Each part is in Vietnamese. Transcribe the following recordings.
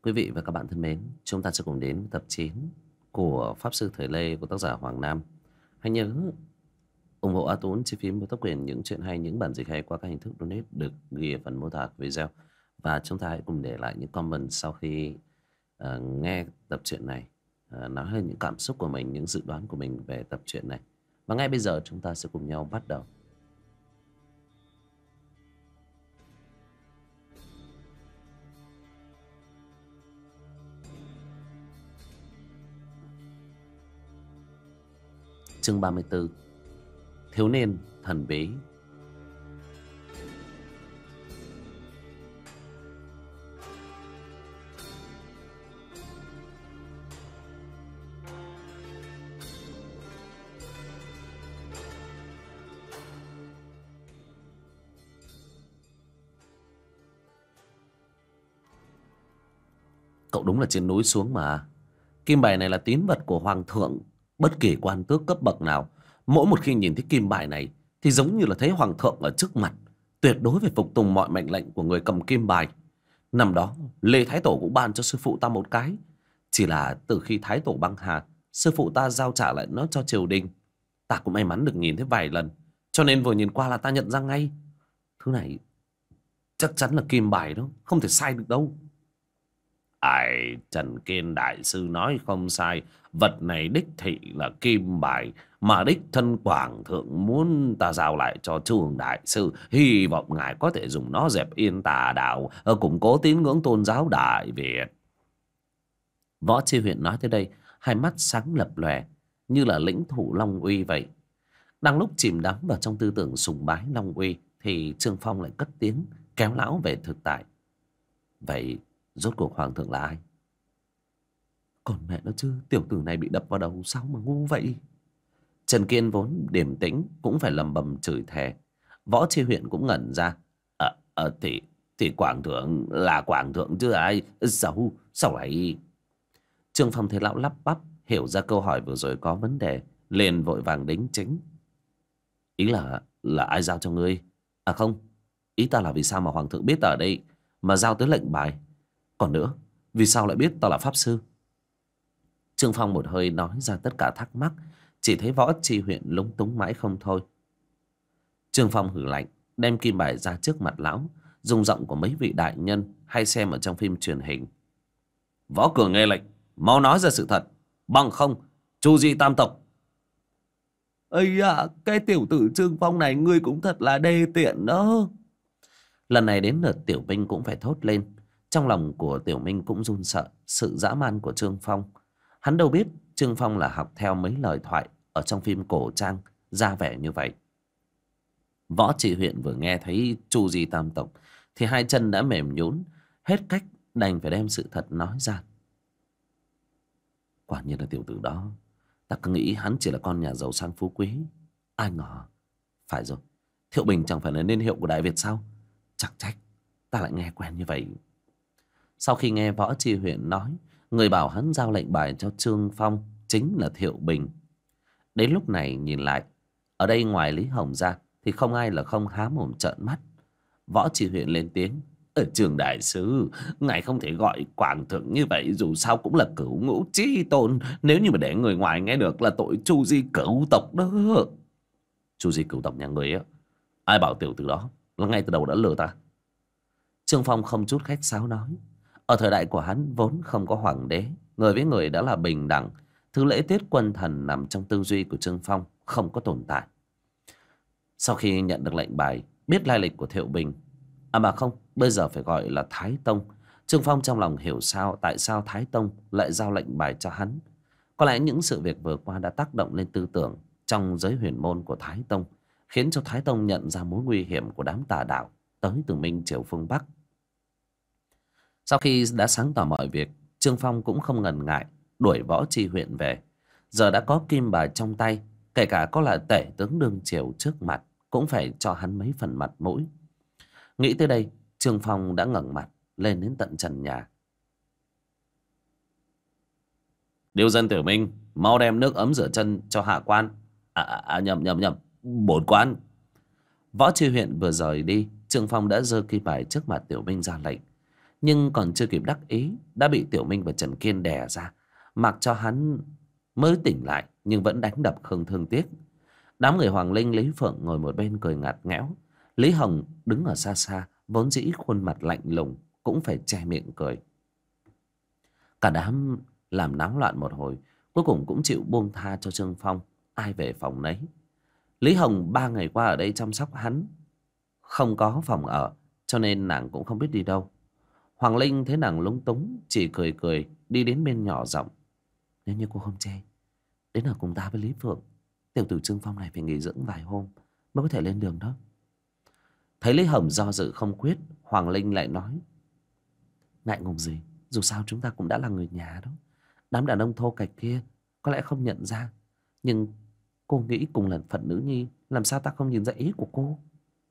Quý vị và các bạn thân mến, chúng ta sẽ cùng đến với tập 9 của Pháp Sư Thời Lê của tác giả Hoàng Nam. Hãy nhớ ủng hộ A Tún chi phí mua tác quyền những chuyện hay, những bản dịch hay qua các hình thức donate được ghi ở phần mô tả video. Và chúng ta hãy cùng để lại những comment sau khi nghe tập truyện này, nói lên những cảm xúc của mình, những dự đoán của mình về tập truyện này. Và ngay bây giờ chúng ta sẽ cùng nhau bắt đầu. Chương 34: Thiếu niên thần bí. Cậu đúng là trên núi xuống mà. Kim bài này là tín vật của hoàng thượng. Bất kỳ quan tước cấp bậc nào, mỗi một khi nhìn thấy kim bài này thì giống như là thấy hoàng thượng ở trước mặt, tuyệt đối phải phục tùng mọi mệnh lệnh của người cầm kim bài. Năm đó Lê Thái Tổ cũng ban cho sư phụ ta một cái, chỉ là từ khi Thái Tổ băng hà, sư phụ ta giao trả lại nó cho triều đình. Ta cũng may mắn được nhìn thấy vài lần, cho nên vừa nhìn qua là ta nhận ra ngay. Thứ này chắc chắn là kim bài đó, không thể sai được đâu. Ai, Trần Kiên đại sư nói không sai. Vật này đích thị là kim bài mà đích thân Quảng Thượng muốn ta giao lại cho Trương đại sư. Hy vọng ngài có thể dùng nó dẹp yên tà đạo, củng cố tín ngưỡng tôn giáo Đại Việt. Võ Chi Huyện nói tới đây, hai mắt sáng lập lòe như là lĩnh thủ Long Uy vậy. Đang lúc chìm đắm vào trong tư tưởng sùng bái Long Uy thì Trương Phong lại cất tiếng kéo lão về thực tại. Vậy rốt cuộc hoàng thượng là ai? Còn mẹ nó chứ, tiểu tử này bị đập vào đầu sao mà ngu vậy? Trần Kiên vốn điềm tĩnh cũng phải lầm bầm chửi thề. Võ Chi Huyện cũng ngẩn ra. Thì Quảng Thượng là Quảng Thượng chứ ai? Sao lại? Trương Phong thấy lão lắp bắp, hiểu ra câu hỏi vừa rồi có vấn đề, liền vội vàng đính chính. Ý là ai giao cho ngươi? À không, ý ta là vì sao mà hoàng thượng biết ta ở đây mà giao tới lệnh bài? Còn nữa, vì sao lại biết ta là pháp sư? Trương Phong một hơi nói ra tất cả thắc mắc, chỉ thấy Võ Chi Huyện lúng túng mãi không thôi. Trương Phong hử lạnh, đem kim bài ra trước mặt lão, dùng giọng của mấy vị đại nhân hay xem ở trong phim truyền hình. Võ Cường nghe lệnh, mau nói ra sự thật, bằng không chu di tam tộc. Ây à, cái tiểu tử Trương Phong này ngươi cũng thật là đê tiện đó. Lần này đến lượt Tiểu Minh cũng phải thốt lên. Trong lòng của Tiểu Minh cũng run sợ sự dã man của Trương Phong. Hắn đâu biết Trương Phong là học theo mấy lời thoại ở trong phim cổ trang ra vẻ như vậy. Võ Trị Huyện vừa nghe thấy chu di tam tộc thì hai chân đã mềm nhũn, hết cách đành phải đem sự thật nói ra. Quả nhiên là tiểu tử đó. Ta cứ nghĩ hắn chỉ là con nhà giàu sang phú quý, ai ngờ. Phải rồi, Thiệu Bình chẳng phải là niên hiệu của Đại Việt sao? Chẳng trách ta lại nghe quen như vậy. Sau khi nghe Võ Chi Huyện nói, người bảo hắn giao lệnh bài cho Trương Phong chính là Thiệu Bình. Đến lúc này nhìn lại, ở đây ngoài Lý Hồng ra thì không ai là không há mồm trợn mắt. Võ Chi Huyện lên tiếng. Ở Trường đại sư, ngài không thể gọi Quảng Thượng như vậy, dù sao cũng là cửu ngũ chi tôn. Nếu như mà để người ngoài nghe được là tội chu di cửu tộc đó. Chu di cửu tộc nhà người á? Ai bảo tiểu tử đó là ngay từ đầu đã lừa ta? Trương Phong không chút khách sáo nói. Ở thời đại của hắn vốn không có hoàng đế, người với người đã là bình đẳng. Thứ lễ tiết quân thần nằm trong tư duy của Trương Phong không có tồn tại. Sau khi nhận được lệnh bài, biết lai lịch của Thiệu Bình, à mà không, bây giờ phải gọi là Thái Tông, Trương Phong trong lòng hiểu tại sao Thái Tông lại giao lệnh bài cho hắn. Có lẽ những sự việc vừa qua đã tác động lên tư tưởng trong giới huyền môn của Thái Tông, khiến cho Thái Tông nhận ra mối nguy hiểm của đám tà đạo tới từ Minh Triều phương Bắc. Sau khi đã sáng tỏ mọi việc, Trương Phong cũng không ngần ngại đuổi Võ Chi Huyện về. Giờ đã có kim bài trong tay, kể cả có là tể tướng đương triều trước mặt cũng phải cho hắn mấy phần mặt mũi. Nghĩ tới đây, Trương Phong đã ngẩng mặt lên đến tận trần nhà. Điêu dân Tiểu Minh, mau đem nước ấm rửa chân cho hạ quan. Nhầm, bổn quan. Võ Chi Huyện vừa rời đi, Trương Phong đã giơ kim bài trước mặt Tiểu Minh ra lệnh. Nhưng còn chưa kịp đắc ý đã bị Tiểu Minh và Trần Kiên đè ra, mặc cho hắn mới tỉnh lại nhưng vẫn đánh đập không thương tiếc. Đám người Hoàng Linh, Lý Phượng ngồi một bên cười ngặt nghẽo. Lý Hồng đứng ở xa xa, vốn dĩ khuôn mặt lạnh lùng cũng phải che miệng cười. Cả đám làm náo loạn một hồi, cuối cùng cũng chịu buông tha cho Trương Phong, ai về phòng nấy. Lý Hồng 3 ngày qua ở đây chăm sóc hắn, không có phòng ở, cho nên nàng cũng không biết đi đâu. Hoàng Linh thấy nàng lúng túng, chỉ cười cười đi đến bên nhỏ giọng: nếu như cô không chê, đến ở cùng ta với Lý Phượng. Tiểu tử Trương Phong này phải nghỉ dưỡng vài hôm mới có thể lên đường đó. Thấy Lý Hồng do dự không quyết, Hoàng Linh lại nói: ngại ngùng gì, dù sao chúng ta cũng đã là người nhà đó. Đám đàn ông thô kệch kia có lẽ không nhận ra, nhưng cô nghĩ cùng là phận nữ nhi, làm sao ta không nhìn ra ý của cô.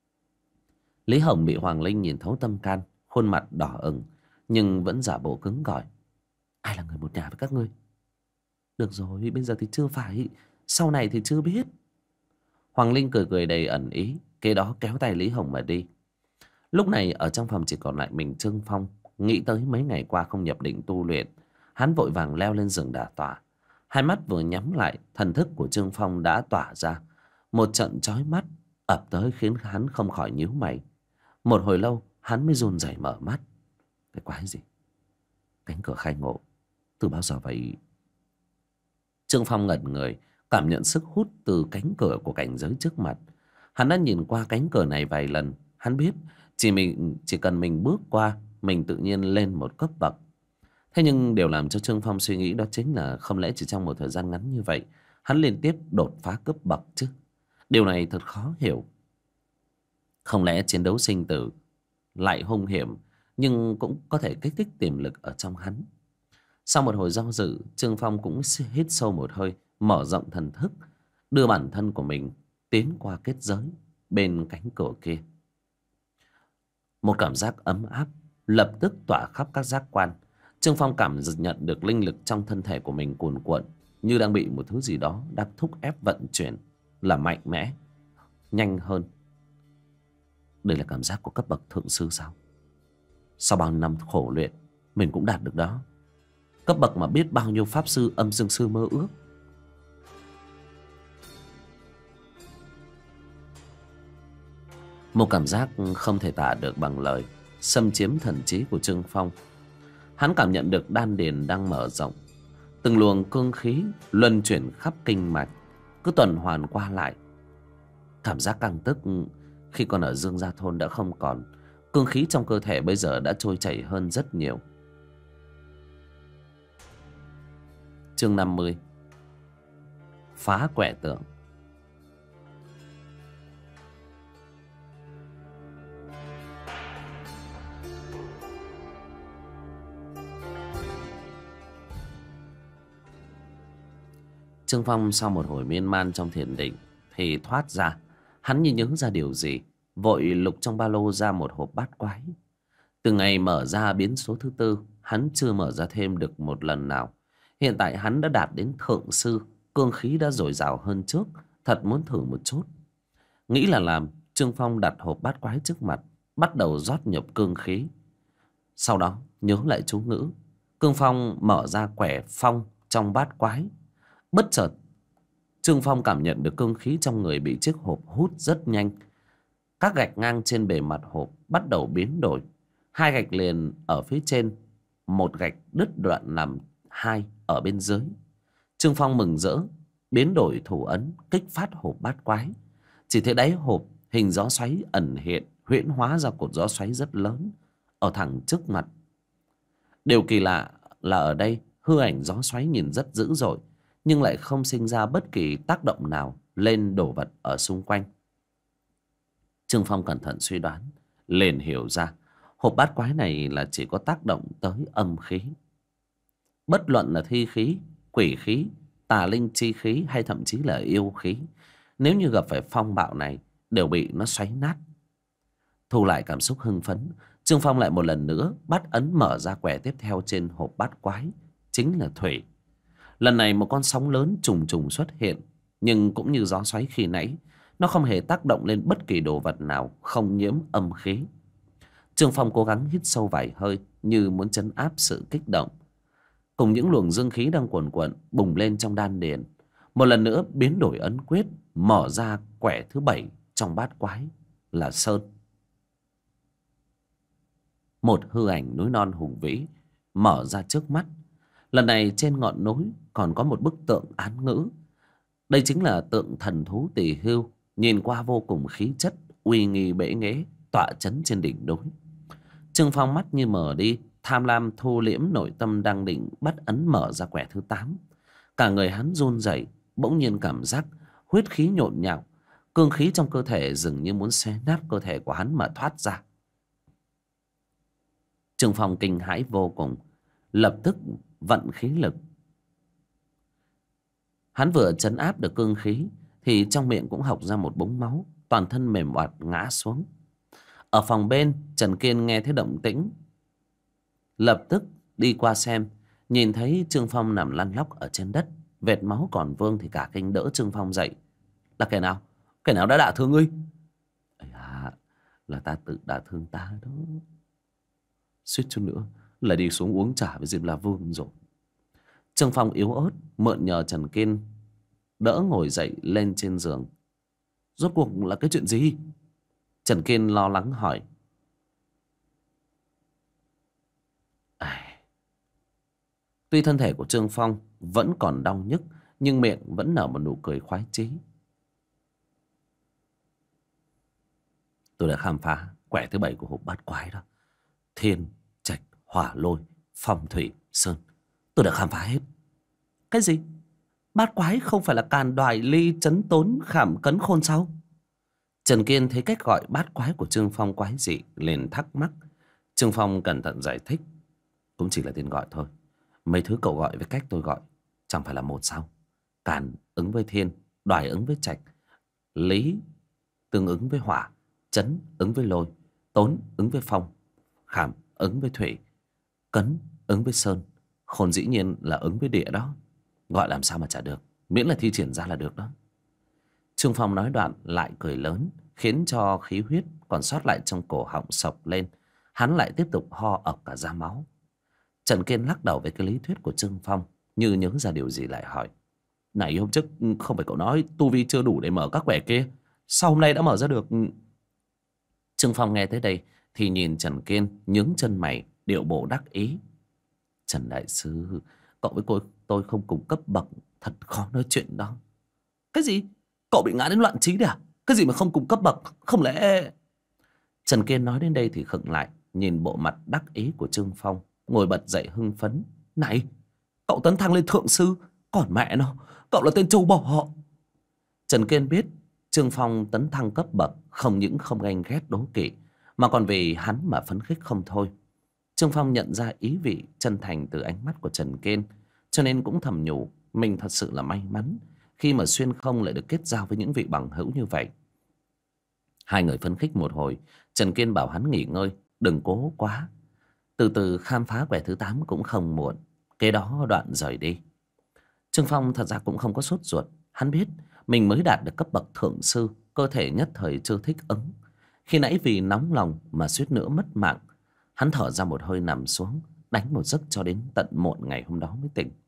Lý Hồng bị Hoàng Linh nhìn thấu tâm can, khuôn mặt đỏ ửng nhưng vẫn giả bộ cứng cỏi: ai là người một nhà với các ngươi? Được rồi, bây giờ thì chưa phải, sau này thì chưa biết. Hoàng Linh cười cười đầy ẩn ý, kế đó kéo tay Lý Hồng mà đi. Lúc này ở trong phòng chỉ còn lại mình Trương Phong. Nghĩ tới mấy ngày qua không nhập định tu luyện, hắn vội vàng leo lên giường đả tọa. Hai mắt vừa nhắm lại, thần thức của Trương Phong đã tỏa ra. Một trận chói mắt ập tới khiến hắn không khỏi nhíu mày. Một hồi lâu hắn mới run rẩy mở mắt. Cái quái gì? Cánh cửa khai ngộ từ bao giờ vậy? Trương Phong ngẩn người, cảm nhận sức hút từ cánh cửa của cảnh giới trước mặt. Hắn đã nhìn qua cánh cửa này vài lần. Hắn biết chỉ cần mình bước qua, mình tự nhiên lên một cấp bậc. Thế nhưng điều làm cho Trương Phong suy nghĩ đó chính là không lẽ chỉ trong một thời gian ngắn như vậy hắn liên tiếp đột phá cấp bậc chứ? Điều này thật khó hiểu. Không lẽ chiến đấu sinh tử lại hung hiểm, nhưng cũng có thể kích thích tiềm lực ở trong hắn. Sau một hồi do dự, Trương Phong cũng hít sâu một hơi, mở rộng thần thức, đưa bản thân của mình tiến qua kết giới bên cánh cửa kia. Một cảm giác ấm áp lập tức tỏa khắp các giác quan. Trương Phong cảm nhận được linh lực trong thân thể của mình cuồn cuộn, như đang bị một thứ gì đó đang thúc ép vận chuyển, là mạnh mẽ, nhanh hơn. Đây là cảm giác của cấp bậc thượng sư sao? Sau bao năm khổ luyện, mình cũng đạt được đó. Cấp bậc mà biết bao nhiêu pháp sư, âm dương sư mơ ước. Một cảm giác không thể tả được bằng lời xâm chiếm thần trí của Trương Phong. Hắn cảm nhận được đan điền đang mở rộng, từng luồng cương khí luân chuyển khắp kinh mạch, cứ tuần hoàn qua lại. Cảm giác căng tức khi còn ở Dương Gia Thôn đã không còn. Cương khí trong cơ thể bây giờ đã trôi chảy hơn rất nhiều. Chương 50: phá quẻ tượng. Trương Phong sau một hồi miên man trong thiền định thì thoát ra. Hắn như nhớ ra điều gì, vội lục trong ba lô ra một hộp bát quái. Từ ngày mở ra biến số thứ tư, hắn chưa mở ra thêm được một lần nào. Hiện tại hắn đã đạt đến thượng sư, cương khí đã dồi dào hơn trước, thật muốn thử một chút. Nghĩ là làm, Trương Phong đặt hộp bát quái trước mặt, bắt đầu rót nhập cương khí. Sau đó nhớ lại chú ngữ, Cương Phong mở ra quẻ phong trong bát quái. Bất chợt Trương Phong cảm nhận được cương khí trong người bị chiếc hộp hút rất nhanh. Các gạch ngang trên bề mặt hộp bắt đầu biến đổi. Hai gạch liền ở phía trên, một gạch đứt đoạn làm hai ở bên dưới. Trương Phong mừng rỡ, biến đổi thủ ấn, kích phát hộp bát quái. Chỉ thấy đáy hộp hình gió xoáy ẩn hiện, huyễn hóa ra cột gió xoáy rất lớn ở thẳng trước mặt. Điều kỳ lạ là ở đây hư ảnh gió xoáy nhìn rất dữ dội, nhưng lại không sinh ra bất kỳ tác động nào lên đồ vật ở xung quanh. Trương Phong cẩn thận suy đoán, liền hiểu ra hộp bát quái này là chỉ có tác động tới âm khí. Bất luận là thi khí, quỷ khí, tà linh chi khí hay thậm chí là yêu khí, nếu như gặp phải phong bạo này đều bị nó xoáy nát. Thu lại cảm xúc hưng phấn, Trương Phong lại một lần nữa bắt ấn mở ra quẻ tiếp theo trên hộp bát quái, chính là thủy. Lần này một con sóng lớn trùng trùng xuất hiện, nhưng cũng như gió xoáy khi nãy, nó không hề tác động lên bất kỳ đồ vật nào không nhiễm âm khí. Trương Phong cố gắng hít sâu vài hơi như muốn trấn áp sự kích động. Cùng những luồng dương khí đang cuồn cuộn bùng lên trong đan điền, một lần nữa biến đổi ấn quyết, mở ra quẻ thứ 7 trong bát quái là Sơn. Một hư ảnh núi non hùng vĩ mở ra trước mắt. Lần này trên ngọn núi còn có một bức tượng án ngữ. Đây chính là tượng thần thú Tỳ Hưu, nhìn qua vô cùng khí chất, uy nghi bệ nghễ, tọa chấn trên đỉnh núi. Trương Phong mắt như mở đi, tham lam thu liễm nội tâm đang định bắt ấn mở ra quẻ thứ 8. Cả người hắn run rẩy, bỗng nhiên cảm giác huyết khí nhộn nhạo, cương khí trong cơ thể dường như muốn xé nát cơ thể của hắn mà thoát ra. Trương Phong kinh hãi vô cùng, lập tức vận khí lực. Hắn vừa trấn áp được cương khí thì trong miệng cũng hộc ra một búng máu, toàn thân mềm oặt ngã xuống. Ở phòng bên, Trần Kiên nghe thấy động tĩnh, lập tức đi qua xem. Nhìn thấy Trương Phong nằm lăn lóc ở trên đất, vệt máu còn vương thì cả kinh đỡ Trương Phong dậy. Là kẻ nào? Kẻ nào đã đả thương ngươi? À, là ta tự đả thương ta đó. Suýt chút nữa là đi xuống uống trà với Diệp La Vương rồi. Trương Phong yếu ớt mượn nhờ Trần Kiên đỡ ngồi dậy lên trên giường. Rốt cuộc là cái chuyện gì? Trần Kiên lo lắng hỏi. Tuy thân thể của Trương Phong vẫn còn đau nhức, nhưng miệng vẫn nở một nụ cười khoái chí. Tôi đã khám phá quẻ thứ 7 của hộp bát quái đó. Thiên, trạch, hỏa, lôi, phong, thủy, sơn. Tôi đã khám phá hết. Cái gì? Bát quái không phải là càn đoài ly chấn tốn khảm cấn khôn sao? Trần Kiên thấy cách gọi bát quái của Trương Phong quái dị, liền thắc mắc. Trương Phong cẩn thận giải thích. Cũng chỉ là tên gọi thôi. Mấy thứ cậu gọi với cách tôi gọi chẳng phải là một sao? Càn ứng với thiên, đoài ứng với trạch, lý tương ứng với hỏa, chấn ứng với lôi, tốn ứng với phong, khảm ứng với thủy, cấn ứng với sơn, khôn dĩ nhiên là ứng với địa đó. Gọi làm sao mà chả được, miễn là thi triển ra là được đó. Trương Phong nói đoạn lại cười lớn, khiến cho khí huyết còn sót lại trong cổ họng sộc lên. Hắn lại tiếp tục ho ọc cả ra máu. Trần Kiên lắc đầu với cái lý thuyết của Trương Phong, như nhớ ra điều gì lại hỏi. Này, hôm trước không phải cậu nói tu vi chưa đủ để mở các quẻ kia, sao hôm nay đã mở ra được? Trương Phong nghe tới đây thì nhìn Trần Kiên nhướng chân mày, điệu bộ đắc ý. Trần đại sư, cậu với tôi không cùng cấp bậc, thật khó nói chuyện đó. Cái gì? Cậu bị ngã đến loạn trí đấy à? Cái gì mà không cùng cấp bậc? Không lẽ... Trần Kiên nói đến đây thì khựng lại, nhìn bộ mặt đắc ý của Trương Phong, ngồi bật dậy hưng phấn. Này, cậu tấn thăng lên thượng sư, còn mẹ nó, cậu là tên trâu bò. Trần Kiên biết Trương Phong tấn thăng cấp bậc không những không ganh ghét đố kỵ, mà còn vì hắn mà phấn khích không thôi. Trương Phong nhận ra ý vị chân thành từ ánh mắt của Trần Kiên, cho nên cũng thầm nhủ mình thật sự là may mắn khi mà xuyên không lại được kết giao với những vị bằng hữu như vậy. Hai người phấn khích một hồi, Trần Kiên bảo hắn nghỉ ngơi, đừng cố quá. Từ từ khám phá quẻ thứ 8 cũng không muộn. Kế đó đoạn rời đi. Trương Phong thật ra cũng không có sốt ruột. Hắn biết mình mới đạt được cấp bậc thượng sư, cơ thể nhất thời chưa thích ứng. Khi nãy vì nóng lòng mà suýt nữa mất mạng, hắn thở ra một hơi nằm xuống, đánh một giấc cho đến tận muộn ngày hôm đó mới tỉnh.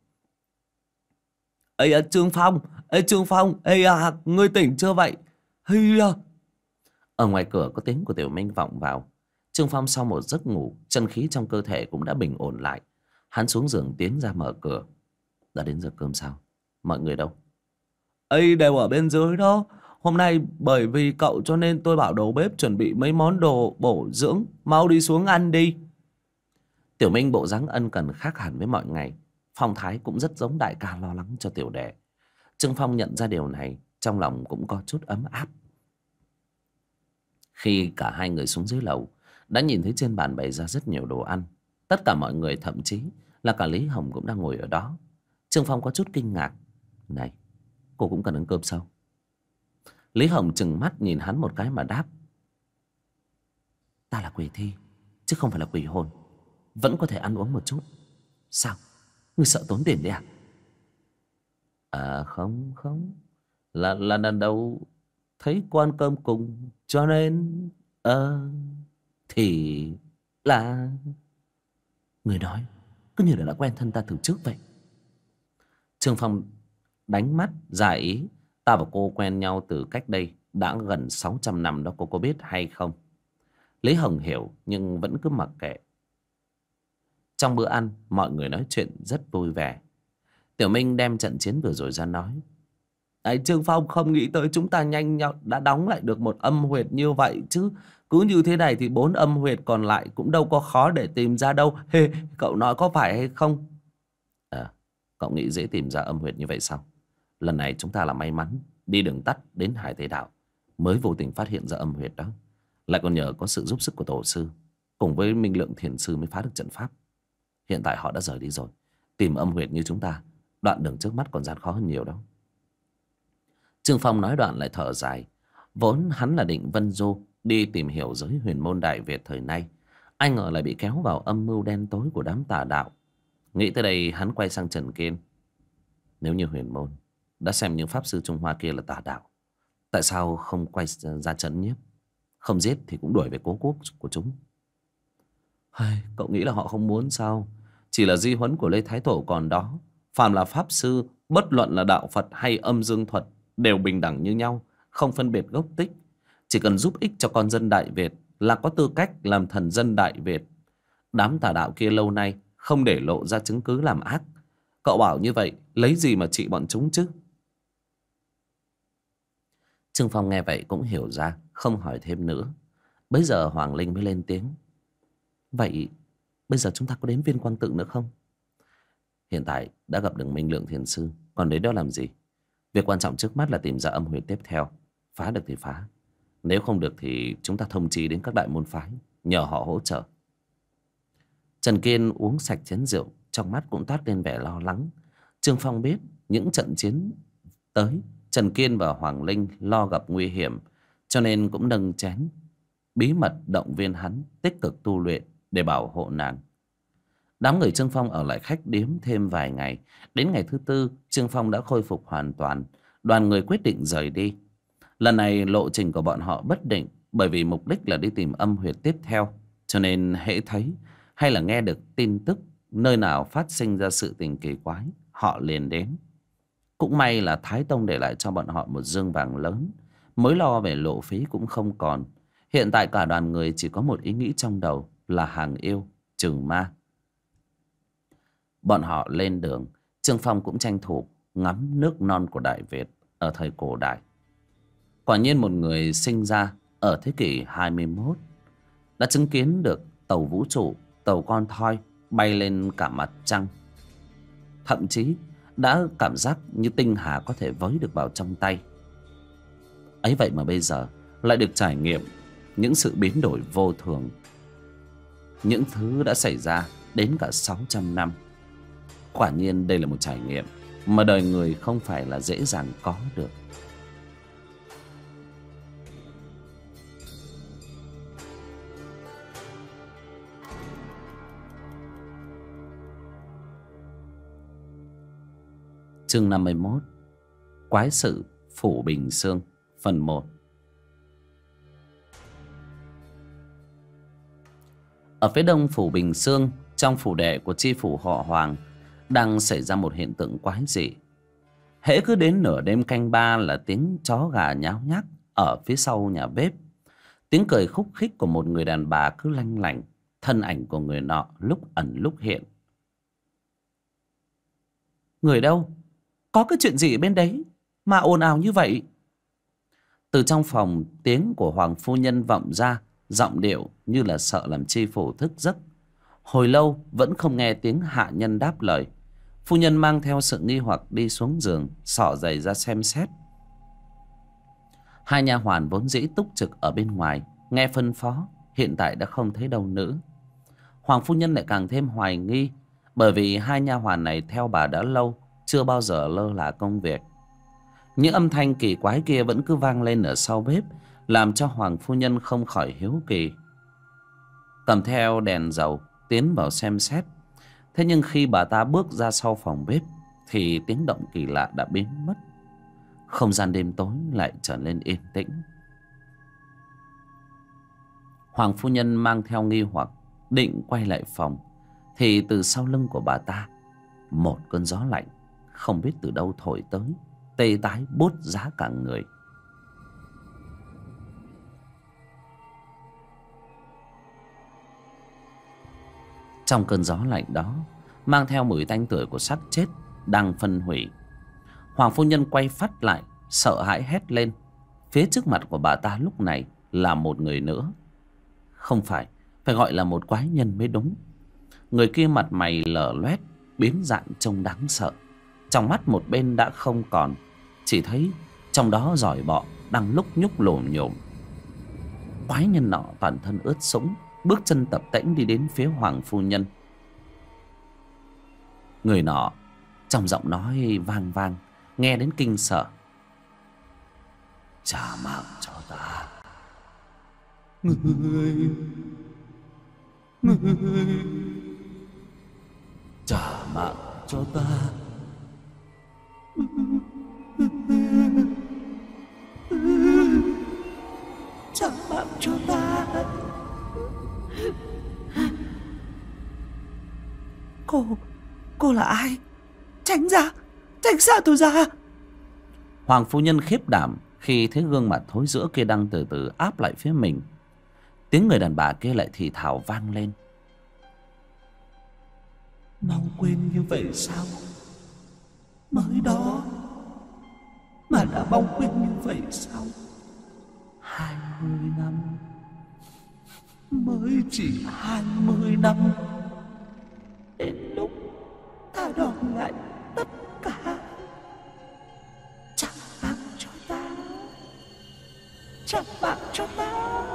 Ây à, Trương Phong, ê Trương Phong, ây à, ngươi tỉnh chưa vậy? Ây à. Ở ngoài cửa có tiếng của Tiểu Minh vọng vào. Trương Phong sau một giấc ngủ, chân khí trong cơ thể cũng đã bình ổn lại. Hắn xuống giường tiến ra mở cửa. Đã đến giờ cơm sao? Mọi người đâu? Ây, đều ở bên dưới đó. Hôm nay bởi vì cậu cho nên tôi bảo đầu bếp chuẩn bị mấy món đồ bổ dưỡng. Mau đi xuống ăn đi. Tiểu Minh bộ dáng ân cần khác hẳn với mọi ngày. Phong thái cũng rất giống đại ca lo lắng cho tiểu đệ. Trương Phong nhận ra điều này, trong lòng cũng có chút ấm áp. Khi cả hai người xuống dưới lầu, đã nhìn thấy trên bàn bày ra rất nhiều đồ ăn. Tất cả mọi người, thậm chí là cả Lý Hồng cũng đang ngồi ở đó. Trương Phong có chút kinh ngạc. Này, cô cũng cần ăn cơm sao? Lý Hồng trừng mắt nhìn hắn một cái mà đáp. Ta là quỷ thi, chứ không phải là quỷ hồn, vẫn có thể ăn uống một chút. Sao? Ngươi sợ tốn tiền đấy à? À không, không. Là lần đầu thấy cô ăn cơm cùng, cho nên... thì là... Người nói cứ như là đã quen thân ta từ trước vậy. Trương Phong đánh mắt ra ý. Ta và cô quen nhau từ cách đây đã gần 600 năm đó, cô có biết hay không? Lý Hồng hiểu nhưng vẫn cứ mặc kệ. Trong bữa ăn, mọi người nói chuyện rất vui vẻ. Tiểu Minh đem trận chiến vừa rồi ra nói. Ấy, Trương Phong không nghĩ tới chúng ta nhanh nhau đã đóng lại được một âm huyệt như vậy chứ. Cứ như thế này thì 4 âm huyệt còn lại cũng đâu có khó để tìm ra đâu. Hê, cậu nói có phải hay không? Cậu nghĩ dễ tìm ra âm huyệt như vậy sao? Lần này chúng ta là may mắn đi đường tắt đến Hải Thế Đạo, mới vô tình phát hiện ra âm huyệt đó. Lại còn nhờ có sự giúp sức của tổ sư cùng với Minh Lượng Thiền Sư mới phá được trận pháp. Hiện tại họ đã rời đi rồi. Tìm âm huyệt như chúng ta, đoạn đường trước mắt còn gian khó hơn nhiều đó. Trương Phong nói đoạn lại thở dài. Vốn hắn là định vân du đi tìm hiểu giới huyền môn Đại Việt thời nay, ai ngờ lại bị kéo vào âm mưu đen tối của đám tà đạo. Nghĩ tới đây hắn quay sang Trần Kiên. Nếu như huyền môn đã xem những pháp sư Trung Hoa kia là tà đạo, tại sao không quay ra trấn nhiếp? Không giết thì cũng đuổi về cố quốc của chúng. Cậu nghĩ là họ không muốn sao? Chỉ là di huấn của Lê Thái Tổ còn đó. Phàm là pháp sư, bất luận là đạo Phật hay âm dương thuật, đều bình đẳng như nhau, không phân biệt gốc tích. Chỉ cần giúp ích cho con dân Đại Việt là có tư cách làm thần dân Đại Việt. Đám tà đạo kia lâu nay không để lộ ra chứng cứ làm ác. Cậu bảo như vậy lấy gì mà trị bọn chúng chứ? Trương Phong nghe vậy cũng hiểu ra, không hỏi thêm nữa. Bấy giờ Hoàng Linh mới lên tiếng. Vậy bây giờ chúng ta có đến Viên Quang Tự nữa không? Hiện tại đã gặp được Minh Lượng Thiền Sư, còn đến đó làm gì? Việc quan trọng trước mắt là tìm ra âm huyệt tiếp theo. Phá được thì phá, nếu không được thì chúng ta thông chí đến các đại môn phái, nhờ họ hỗ trợ. Trần Kiên uống sạch chén rượu, trong mắt cũng toát lên vẻ lo lắng. Trương Phong biết những trận chiến tới, Trần Kiên và Hoàng Linh lo gặp nguy hiểm, cho nên cũng nâng chén bí mật động viên hắn tích cực tu luyện để bảo hộ nàng. Đám người Trương Phong ở lại khách điếm thêm vài ngày. Đến ngày thứ tư, Trương Phong đã khôi phục hoàn toàn. Đoàn người quyết định rời đi. Lần này lộ trình của bọn họ bất định, bởi vì mục đích là đi tìm âm huyệt tiếp theo. Cho nên hễ thấy hay là nghe được tin tức nơi nào phát sinh ra sự tình kỳ quái, họ liền đến. Cũng may là Thái Tông để lại cho bọn họ một dương vàng lớn, mới lo về lộ phí cũng không còn. Hiện tại cả đoàn người chỉ có một ý nghĩ trong đầu là hàng yêu, trừ ma. Bọn họ lên đường, Trương Phong cũng tranh thủ ngắm nước non của Đại Việt ở thời cổ đại. Quả nhiên một người sinh ra ở thế kỷ 21 đã chứng kiến được tàu vũ trụ, tàu con thoi bay lên cả mặt trăng. Thậm chí đã cảm giác như tinh hà có thể với được vào trong tay. Ấy vậy mà bây giờ lại được trải nghiệm những sự biến đổi vô thường, những thứ đã xảy ra đến cả 600 năm. Quả nhiên đây là một trải nghiệm mà đời người không phải là dễ dàng có được. Chương 51: Quái sự Phủ Bình Sương, phần 1. Ở phía đông Phủ Bình Sương, trong phủ đệ của chi phủ họ Hoàng, đang xảy ra một hiện tượng quái dị. Hễ cứ đến nửa đêm canh ba là tiếng chó gà nháo nhác ở phía sau nhà bếp. Tiếng cười khúc khích của một người đàn bà cứ lanh lảnh, thân ảnh của người nọ lúc ẩn lúc hiện. Người đâu? Có cái chuyện gì ở bên đấy mà ồn ào như vậy? Từ trong phòng, tiếng của Hoàng phu nhân vọng ra, giọng điệu như là sợ làm chi phủ thức giấc. Hồi lâu vẫn không nghe tiếng hạ nhân đáp lời. Phu nhân mang theo sự nghi hoặc đi xuống giường, xỏ giày ra xem xét. Hai nha hoàn vốn dĩ túc trực ở bên ngoài, nghe phân phó, hiện tại đã không thấy đâu nữa. Hoàng phu nhân lại càng thêm hoài nghi, bởi vì hai nha hoàn này theo bà đã lâu, chưa bao giờ lơ là công việc. Những âm thanh kỳ quái kia vẫn cứ vang lên ở sau bếp, làm cho Hoàng phu nhân không khỏi hiếu kỳ. Cầm theo đèn dầu tiến vào xem xét. Thế nhưng khi bà ta bước ra sau phòng bếp thì tiếng động kỳ lạ đã biến mất. Không gian đêm tối lại trở nên yên tĩnh. Hoàng phu nhân mang theo nghi hoặc định quay lại phòng, thì từ sau lưng của bà ta một cơn gió lạnh không biết từ đâu thổi tới, tê tái buốt giá cả người. Trong cơn gió lạnh đó mang theo mùi tanh tưởi của xác chết đang phân hủy. Hoàng phu nhân quay phát lại, sợ hãi hét lên. Phía trước mặt của bà ta lúc này là một người nữa. Không phải gọi là một quái nhân mới đúng. Người kia mặt mày lở loét, biến dạng trông đáng sợ. Trong mắt một bên đã không còn, chỉ thấy trong đó giỏi bọ đang lúc nhúc lồm nhồm. Quái nhân nọ toàn thân ướt sũng, bước chân tập tễnh đi đến phía Hoàng phu nhân. Người nọ trong giọng nói vang vang, nghe đến kinh sợ. Trả mạng cho ta. Người trả mạng cho ta. Trả mạng cho ta. Cô là ai? Tránh xa tôi ra. Hoàng phu nhân khiếp đảm khi thấy gương mặt thối rữa kia đang từ từ áp lại phía mình. Tiếng người đàn bà kia lại thì thào vang lên. Mau quên như vậy sao? Mới đó mà đã mau quên như vậy sao? 20 năm. Mới chỉ 20 năm. Đến lúc ta đòi lại tất cả. Trả mạng cho ta. Trả mạng cho ta.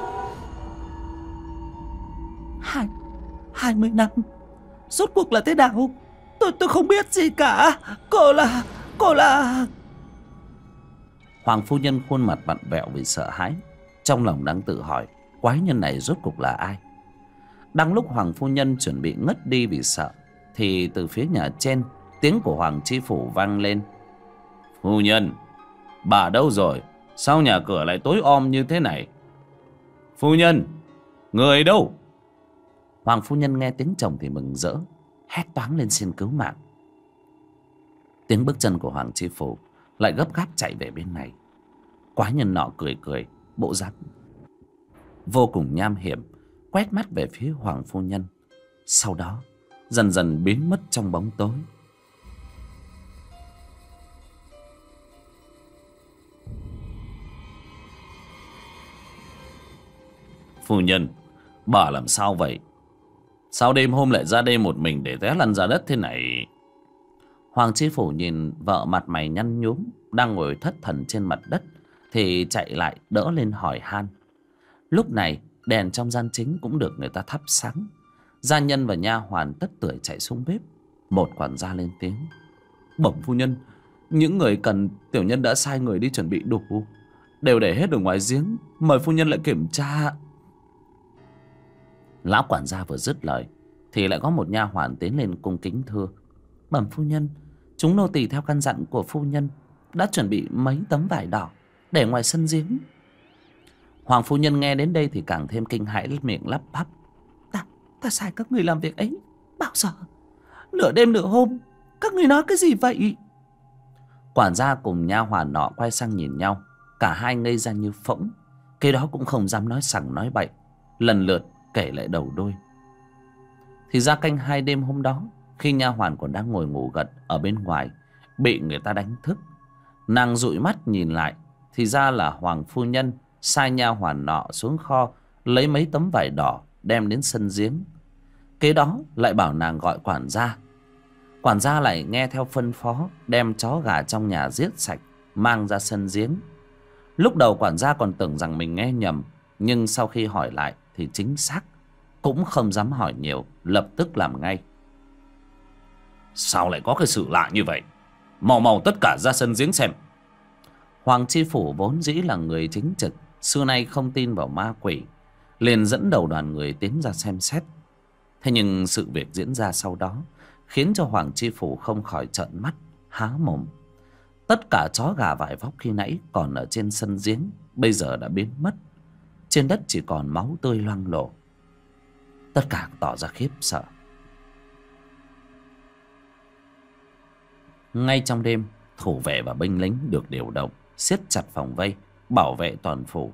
20 năm. Rốt cuộc là thế nào? Tôi không biết gì cả. Cô là... Hoàng phu nhân khuôn mặt vặn vẹo vì sợ hãi, trong lòng đang tự hỏi quái nhân này rốt cuộc là ai. Đang lúc Hoàng phu nhân chuẩn bị ngất đi vì sợ, thì từ phía nhà trên tiếng của Hoàng tri phủ vang lên. Phu nhân, bà đâu rồi? Sao nhà cửa lại tối om như thế này? Phu nhân, người đâu? Hoàng phu nhân nghe tiếng chồng thì mừng rỡ, hét toáng lên xin cứu mạng. Tiếng bước chân của Hoàng tri phủ lại gấp gáp chạy về bên này. Quái nhân nọ cười cười, bộ dáng vô cùng nham hiểm, quét mắt về phía Hoàng phu nhân, sau đó dần dần biến mất trong bóng tối. Phu nhân, bà làm sao vậy? Sao đêm hôm lại ra đây một mình để té lăn ra đất thế này? Hoàng tri phủ nhìn vợ mặt mày nhăn nhúm đang ngồi thất thần trên mặt đất thì chạy lại đỡ lên hỏi han. Lúc này đèn trong gian chính cũng được người ta thắp sáng. Gia nhân và nha hoàn tất tưởi chạy xuống bếp. Một quản gia lên tiếng. Bẩm phu nhân, những người cần tiểu nhân đã sai người đi chuẩn bị đủ, đều để hết ở ngoài giếng, mời phu nhân lại kiểm tra. Lão quản gia vừa dứt lời thì lại có một nha hoàn tiến lên cung kính thưa. Bẩm phu nhân, chúng nô tỳ theo căn dặn của phu nhân đã chuẩn bị mấy tấm vải đỏ để ngoài sân giếng. Hoàng phu nhân nghe đến đây thì càng thêm kinh hãi, miệng lắp bắp. Ta sai các người làm việc ấy bao giờ? Nửa đêm nửa hôm, các người nói cái gì vậy? Quản gia cùng nha hoàn nọ quay sang nhìn nhau, cả hai ngây ra như phỗng. Cái đó cũng không dám nói sằng nói bậy, lần lượt kể lại đầu đuôi. Thì ra canh 2 đêm hôm đó, khi nha hoàn còn đang ngồi ngủ gật ở bên ngoài, bị người ta đánh thức. Nàng dụi mắt nhìn lại, thì ra là Hoàng phu nhân sai nha hoàn nọ xuống kho lấy mấy tấm vải đỏ đem đến sân giếng. Kế đó lại bảo nàng gọi quản gia. Quản gia lại nghe theo phân phó đem chó gà trong nhà giết sạch mang ra sân giếng. Lúc đầu quản gia còn tưởng rằng mình nghe nhầm, nhưng sau khi hỏi lại thì chính xác, cũng không dám hỏi nhiều, lập tức làm ngay. Sao lại có cái sự lạ như vậy? Mau mau tất cả ra sân giếng xem. Hoàng tri phủ vốn dĩ là người chính trực, xưa nay không tin vào ma quỷ, liền dẫn đầu đoàn người tiến ra xem xét. Thế nhưng sự việc diễn ra sau đó khiến cho Hoàng tri phủ không khỏi trợn mắt há mồm. Tất cả chó gà vải vóc khi nãy còn ở trên sân giếng bây giờ đã biến mất, trên đất chỉ còn máu tươi loang lổ. Tất cả tỏ ra khiếp sợ. Ngay trong đêm, thủ vệ và binh lính được điều động, siết chặt phòng vây, bảo vệ toàn phủ.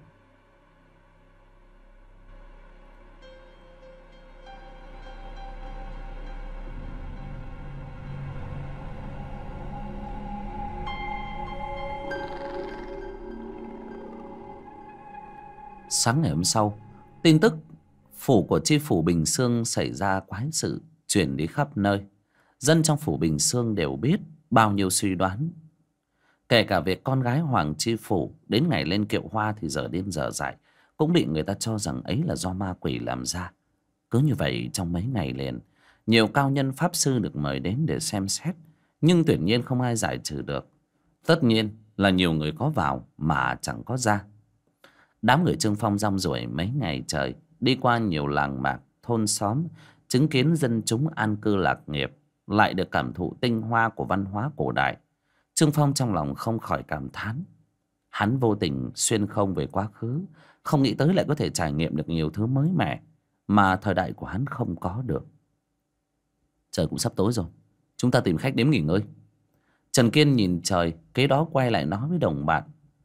Sáng ngày hôm sau, tin tức phủ của chi phủ Bình Xương xảy ra quái sự truyền đi khắp nơi. Dân trong phủ Bình Xương đều biết bao nhiêu suy đoán. Kể cả việc con gái Hoàng chi phủ đến ngày lên kiệu hoa thì giờ đêm giờ dại cũng bị người ta cho rằng ấy là do ma quỷ làm ra. Cứ như vậy trong mấy ngày liền, nhiều cao nhân pháp sư được mời đến để xem xét, nhưng tuyệt nhiên không ai giải trừ được. Tất nhiên là nhiều người có vào mà chẳng có ra. Đám người Trương Phong rong ruổi mấy ngày trời, đi qua nhiều làng mạc, thôn xóm, chứng kiến dân chúng an cư lạc nghiệp, lại được cảm thụ tinh hoa của văn hóa cổ đại. Trương Phong trong lòng không khỏi cảm thán. Hắn vô tình xuyên không về quá khứ, không nghĩ tới lại có thể trải nghiệm được nhiều thứ mới mẻ mà thời đại của hắn không có được. Trời cũng sắp tối rồi, chúng ta tìm khách đến nghỉ ngơi. Trần Kiên nhìn trời, kế đó quay lại nói với đồng bạn.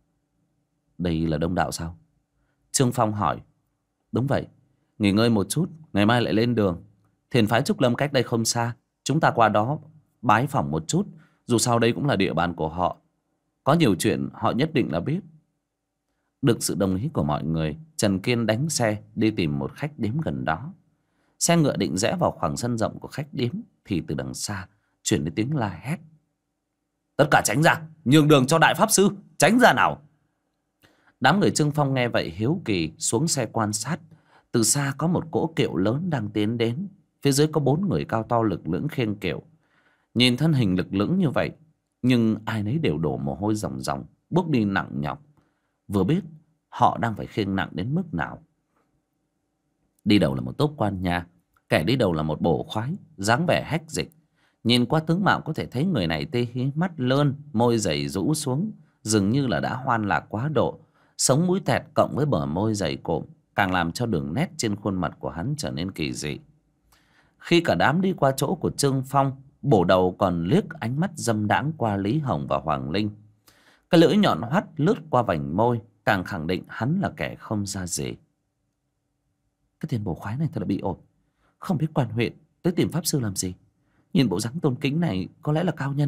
Đây là Đông Đạo sao? Trương Phong hỏi. Đúng vậy, nghỉ ngơi một chút, ngày mai lại lên đường. Thiền phái Trúc Lâm cách đây không xa, chúng ta qua đó bái phỏng một chút. Dù sao đây cũng là địa bàn của họ, có nhiều chuyện họ nhất định là biết. Được sự đồng ý của mọi người, Trần Kiên đánh xe đi tìm một khách điếm gần đó. Xe ngựa định rẽ vào khoảng sân rộng của khách điếm thì từ đằng xa chuyển đến tiếng la hét. Tất cả tránh ra, nhường đường cho đại pháp sư, tránh ra nào. Đám người Trương Phong nghe vậy hiếu kỳ xuống xe quan sát. Từ xa có một cỗ kiệu lớn đang tiến đến, phía dưới có 4 người cao to lực lưỡng khiêng kiệu. Nhìn thân hình lực lưỡng như vậy, nhưng ai nấy đều đổ mồ hôi ròng ròng, bước đi nặng nhọc. Vừa biết họ đang phải khiêng nặng đến mức nào. Đi đầu là một tốp quan nha, kẻ đi đầu là một bổ khoái, dáng vẻ hách dịch. Nhìn qua tướng mạo có thể thấy người này tê hí, mắt lơn, môi dày rũ xuống, dường như là đã hoan lạc quá độ. Sống mũi tẹt cộng với bờ môi dày cộm càng làm cho đường nét trên khuôn mặt của hắn trở nên kỳ dị. Khi cả đám đi qua chỗ của Trương Phong, bổ đầu còn liếc ánh mắt dâm đãng qua Lý Hồng và Hoàng Linh. Cái lưỡi nhọn hoắt lướt qua vành môi, càng khẳng định hắn là kẻ không ra gì. Cái tên bổ khoái này thật là bị ổi, không biết quan huyện tới tìm pháp sư làm gì. Nhìn bộ dáng tôn kính này có lẽ là cao nhân.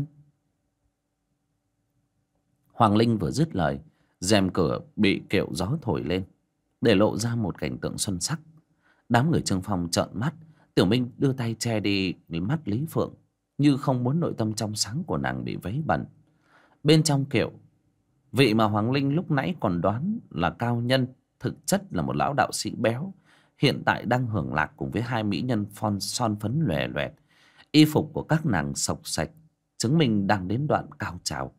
Hoàng Linh vừa dứt lời, rèm cửa bị kiệu gió thổi lên, để lộ ra một cảnh tượng xuân sắc. Đám người Trương Phong trợn mắt. Tiểu Minh đưa tay che đi mắt Lý Phượng, như không muốn nội tâm trong sáng của nàng bị vấy bẩn. Bên trong kiệu, vị mà Hoàng Linh lúc nãy còn đoán là cao nhân, thực chất là một lão đạo sĩ béo, hiện tại đang hưởng lạc cùng với 2 mỹ nhân son phấn lòe loẹt. Y phục của các nàng xộc xạch, chứng minh đang đến đoạn cao trào.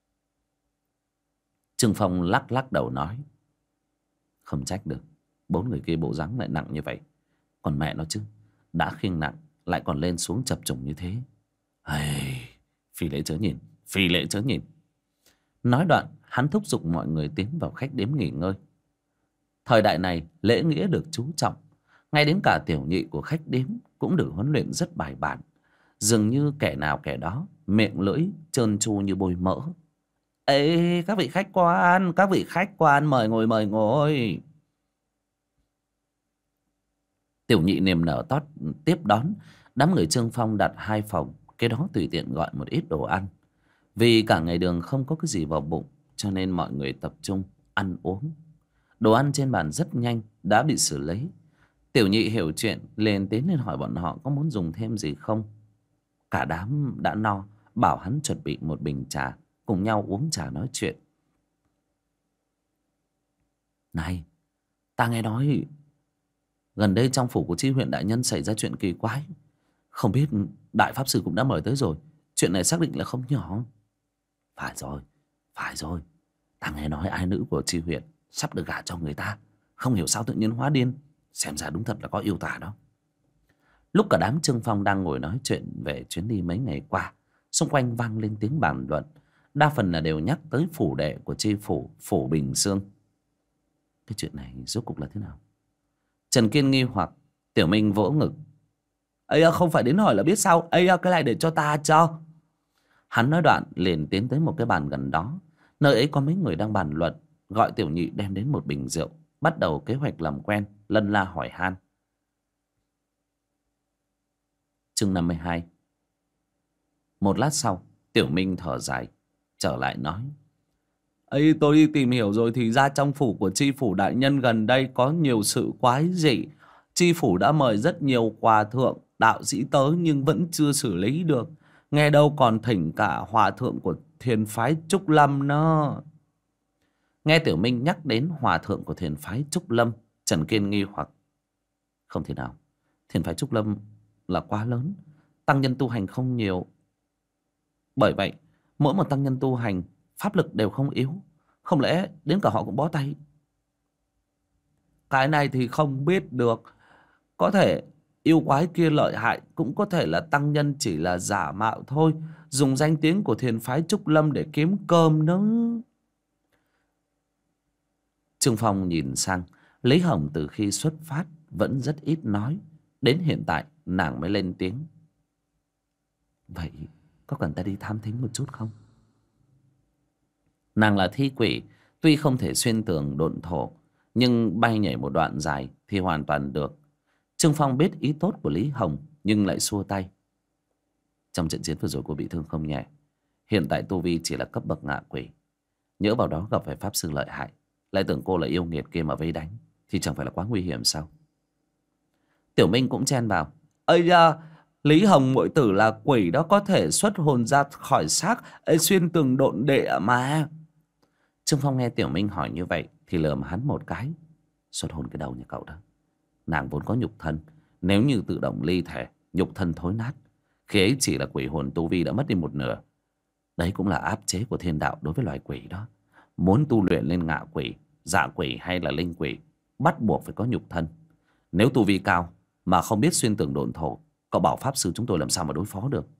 Trương Phong lắc lắc đầu nói. Không trách được, 4 người kia bộ dáng lại nặng như vậy. Còn mẹ nó chứ, đã khiêng nặng lại còn lên xuống chập trùng như thế. Phi lễ chớ nhìn, phi lễ chớ nhìn. Nói đoạn hắn thúc giục mọi người tiến vào khách điếm nghỉ ngơi. Thời đại này lễ nghĩa được chú trọng, ngay đến cả tiểu nhị của khách điếm cũng được huấn luyện rất bài bản. Dường như kẻ nào kẻ đó miệng lưỡi trơn tru như bôi mỡ. Ê, các vị khách quan, mời ngồi, mời ngồi. Tiểu nhị niềm nở tót tiếp đón. Đám người Trương Phong đặt 2 phòng, cái đó tùy tiện gọi một ít đồ ăn. Vì cả ngày đường không có cái gì vào bụng, cho nên mọi người tập trung ăn uống. Đồ ăn trên bàn rất nhanh đã bị xử lý. Tiểu nhị hiểu chuyện liền tiến lên hỏi bọn họ có muốn dùng thêm gì không. Cả đám đã no, bảo hắn chuẩn bị một bình trà, cùng nhau uống trà nói chuyện. Này, ta nghe nói gần đây trong phủ của chi huyện đại nhân xảy ra chuyện kỳ quái. Không biết đại pháp sư cũng đã mời tới rồi. Chuyện này xác định là không nhỏ. Phải rồi. Ta nghe nói ai nữ của chi huyện sắp được gả cho người ta. Không hiểu sao tự nhiên hóa điên. Xem ra đúng thật là có yêu tả đó. Lúc cả đám Trương Phong đang ngồi nói chuyện về chuyến đi mấy ngày qua, xung quanh vang lên tiếng bàn luận. Đa phần là đều nhắc tới phủ đệ của chi phủ, phủ Bình Xương. Cái chuyện này rốt cuộc là thế nào? Trần Kiên nghi hoặc. Tiểu Minh vỗ ngực. Ây, không phải đến hỏi là biết sao. Ây, cái này để cho ta cho. Hắn nói đoạn liền tiến tới một cái bàn gần đó. Nơi ấy có mấy người đang bàn luận. Gọi Tiểu Nhị đem đến một bình rượu. Bắt đầu kế hoạch làm quen, lân la hỏi han. Chương 52. Một lát sau, Tiểu Minh thở dài trở lại nói. Ấy, tôi đi tìm hiểu rồi thì ra trong phủ của tri phủ đại nhân gần đây có nhiều sự quái dị. Tri phủ đã mời rất nhiều hòa thượng, đạo sĩ tới nhưng vẫn chưa xử lý được. Nghe đâu còn thỉnh cả hòa thượng của thiền phái Trúc Lâm nữa. Nghe Tiểu Minh nhắc đến hòa thượng của thiền phái Trúc Lâm, Trần Kiên nghi hoặc. Không thể nào, thiền phái Trúc Lâm là quá lớn, tăng nhân tu hành không nhiều. Bởi vậy, mỗi một tăng nhân tu hành pháp lực đều không yếu. Không lẽ đến cả họ cũng bó tay? Cái này thì không biết được. Có thể yêu quái kia lợi hại, cũng có thể là tăng nhân chỉ là giả mạo thôi, dùng danh tiếng của thiền phái Trúc Lâm để kiếm cơm nữa. Trương Phong nhìn sang. Lý Hồng từ khi xuất phát vẫn rất ít nói. Đến hiện tại nàng mới lên tiếng. Vậy có cần ta đi thám thính một chút không? Nàng là thi quỷ, tuy không thể xuyên tường độn thổ, nhưng bay nhảy một đoạn dài thì hoàn toàn được. Trương Phong biết ý tốt của Lý Hồng nhưng lại xua tay. Trong trận chiến vừa rồi cô bị thương không nhẹ. Hiện tại tu vi chỉ là cấp bậc ngạ quỷ. Nhỡ vào đó gặp phải pháp sư lợi hại, lại tưởng cô là yêu nghiệt kia mà vây đánh, thì chẳng phải là quá nguy hiểm sao? Tiểu Minh cũng chen vào. Ây da, Lý Hồng muội tử là quỷ đó, có thể xuất hồn ra khỏi xác, xuyên tường độn địa mà. Trương Phong nghe Tiểu Minh hỏi như vậy thì lườm hắn một cái. Xuất hồn cái đầu nhà cậu đó. Nàng vốn có nhục thân, nếu như tự động ly thể, nhục thân thối nát. Khi ấy chỉ là quỷ hồn, tu vi đã mất đi một nửa. Đấy cũng là áp chế của thiên đạo đối với loài quỷ đó. Muốn tu luyện lên ngạ quỷ, dạ quỷ hay là linh quỷ, bắt buộc phải có nhục thân. Nếu tu vi cao mà không biết xuyên tường độn thổ, cậu bảo pháp sư chúng tôi làm sao mà đối phó được?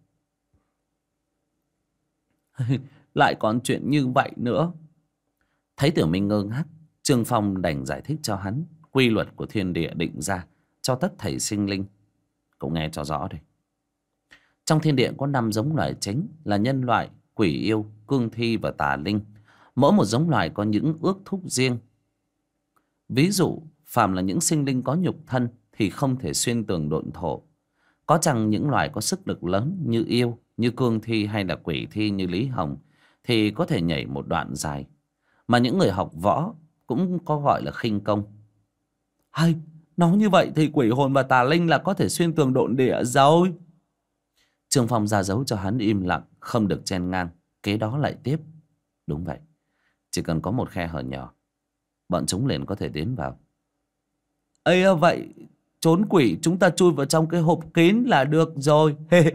Lại còn chuyện như vậy nữa. Thấy Tiểu Minh ngơ ngác, Trương Phong đành giải thích cho hắn quy luật của thiên địa định ra cho tất thảy sinh linh. Cậu nghe cho rõ đây. Trong thiên địa có 5 giống loài chính là nhân loại, quỷ yêu, cương thi và tà linh. Mỗi một giống loài có những ước thúc riêng. Ví dụ, phàm là những sinh linh có nhục thân thì không thể xuyên tường độn thổ. Có chăng những loài có sức lực lớn như yêu, như cương thi hay là quỷ thi như Lý Hồng thì có thể nhảy một đoạn dài. Mà những người học võ cũng có gọi là khinh công. Hay, nói như vậy thì quỷ hồn và tà linh là có thể xuyên tường độn địa rồi. Trương Phong ra dấu cho hắn im lặng, không được chen ngang. Kế đó lại tiếp. Đúng vậy, chỉ cần có một khe hở nhỏ, bọn chúng liền có thể tiến vào. Ây, vậy trốn quỷ chúng ta chui vào trong cái hộp kín là được rồi.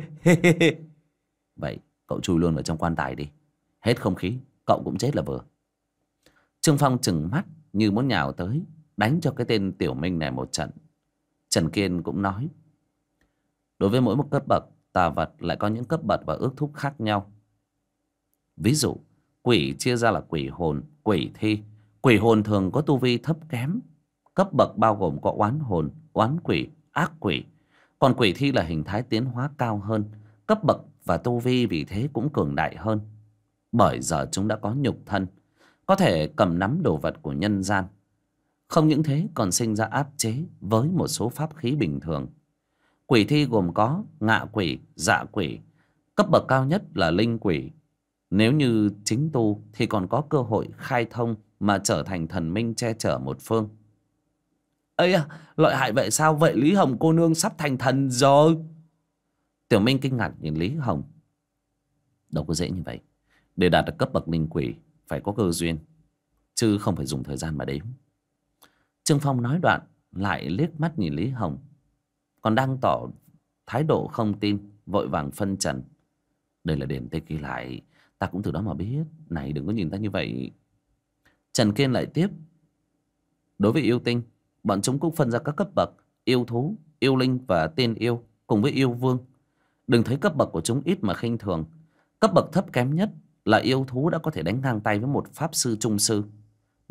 Vậy cậu chui luôn vào trong quan tài đi. Hết không khí cậu cũng chết là vừa. Trương Phong trừng mắt như muốn nhào tới đánh cho cái tên Tiểu Minh này một trận. Trần Kiên cũng nói. Đối với mỗi một cấp bậc, tà vật lại có những cấp bậc và ước thúc khác nhau. Ví dụ, quỷ chia ra là quỷ hồn, quỷ thi. Quỷ hồn thường có tu vi thấp kém. Cấp bậc bao gồm có oán hồn, oán quỷ, ác quỷ. Còn quỷ thi là hình thái tiến hóa cao hơn. Cấp bậc và tu vi vì thế cũng cường đại hơn. Bởi giờ chúng đã có nhục thân, có thể cầm nắm đồ vật của nhân gian. Không những thế còn sinh ra áp chế với một số pháp khí bình thường. Quỷ thi gồm có ngạ quỷ, dạ quỷ. Cấp bậc cao nhất là linh quỷ. Nếu như chính tu thì còn có cơ hội khai thông mà trở thành thần minh che chở một phương. Ây à, lợi hại vậy sao? Vậy Lý Hồng cô nương sắp thành thần rồi. Tiểu Minh kinh ngạc nhìn Lý Hồng. Đâu có dễ như vậy. Để đạt được cấp bậc linh quỷ phải có cơ duyên, chứ không phải dùng thời gian mà đếm. Trương Phong nói đoạn lại liếc mắt nhìn Lý Hồng, còn đang tỏ thái độ không tin, vội vàng phân trần. Đây là điển tịch ghi lại, ta cũng từ đó mà biết. Này, đừng có nhìn ta như vậy. Trần Kiên lại tiếp. Đối với yêu tinh, bọn chúng cũng phân ra các cấp bậc: yêu thú, yêu linh và tiên yêu cùng với yêu vương. Đừng thấy cấp bậc của chúng ít mà khinh thường. Cấp bậc thấp kém nhất là yêu thú đã có thể đánh ngang tay với một pháp sư trung sư.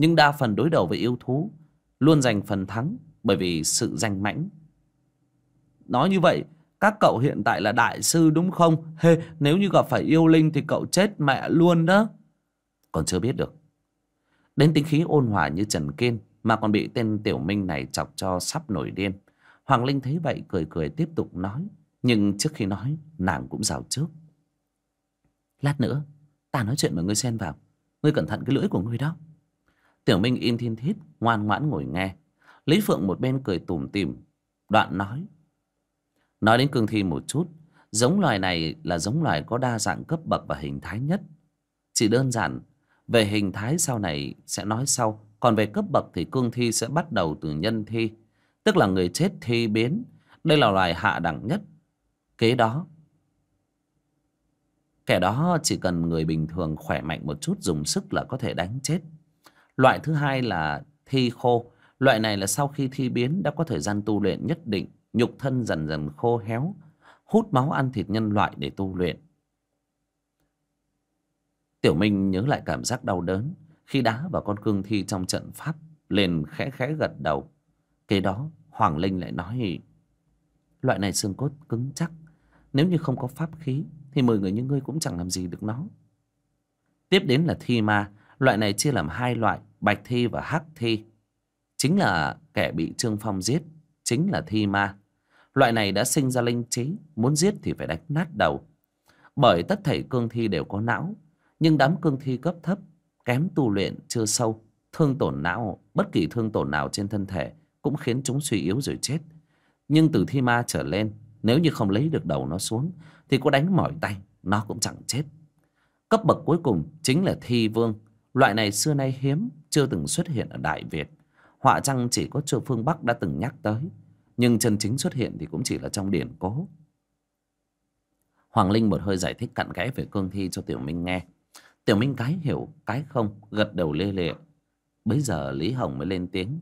nhưng đa phần đối đầu với yêu thú luôn giành phần thắng bởi vì sự danh mãnh. Nói như vậy, các cậu hiện tại là đại sư đúng không? Nếu như gặp phải yêu linh thì cậu chết mẹ luôn đó. Còn chưa biết được. Đến tính khí ôn hòa như Trần Kiên mà còn bị tên Tiểu Minh này chọc cho sắp nổi điên. Hoàng Linh thấy vậy cười cười tiếp tục nói. Nhưng trước khi nói, nàng cũng rào trước. Lát nữa, ta nói chuyện mà ngươi xen vào. Ngươi cẩn thận cái lưỡi của ngươi đó. Tiểu Minh im thiên thít, ngoan ngoãn ngồi nghe. Lý Phượng một bên cười tủm tỉm, đoạn nói. Nói đến cương thi một chút, giống loài này là giống loài có đa dạng cấp bậc và hình thái nhất. Chỉ đơn giản, về hình thái sau này sẽ nói sau. Còn về cấp bậc thì cương thi sẽ bắt đầu từ nhân thi, tức là người chết thi biến. Đây là loài hạ đẳng nhất. Kế đó, kẻ đó chỉ cần người bình thường khỏe mạnh một chút dùng sức là có thể đánh chết. Loại thứ hai là thi khô. Loại này là sau khi thi biến đã có thời gian tu luyện nhất định, nhục thân dần dần khô héo, hút máu ăn thịt nhân loại để tu luyện. Tiểu Minh nhớ lại cảm giác đau đớn khi đá vào con cương thi trong trận pháp, liền khẽ khẽ gật đầu. Kế đó Hoàng Linh lại nói, loại này xương cốt cứng chắc, nếu như không có pháp khí thì 10 người như ngươi cũng chẳng làm gì được nó. Tiếp đến là thi ma. Loại này chia làm hai loại, bạch thi và hắc thi. Chính là kẻ bị Trương Phong giết, chính là thi ma. Loại này đã sinh ra linh trí, muốn giết thì phải đánh nát đầu. Bởi tất thảy cương thi đều có não, nhưng đám cương thi cấp thấp, kém tu luyện chưa sâu, thương tổn não, bất kỳ thương tổn nào trên thân thể cũng khiến chúng suy yếu rồi chết. Nhưng từ thi ma trở lên, nếu như không lấy được đầu nó xuống thì có đánh mỏi tay nó cũng chẳng chết. Cấp bậc cuối cùng chính là thi vương. Loại này xưa nay hiếm, chưa từng xuất hiện ở Đại Việt. Họa chăng chỉ có Châu phương Bắc đã từng nhắc tới, nhưng chân chính xuất hiện thì cũng chỉ là trong điển cố. Hoàng Linh một hơi giải thích cặn kẽ về cương thi cho Tiểu Minh nghe. Tiểu Minh cái hiểu cái không, gật đầu lê lệ. Bấy giờ Lý Hồng mới lên tiếng.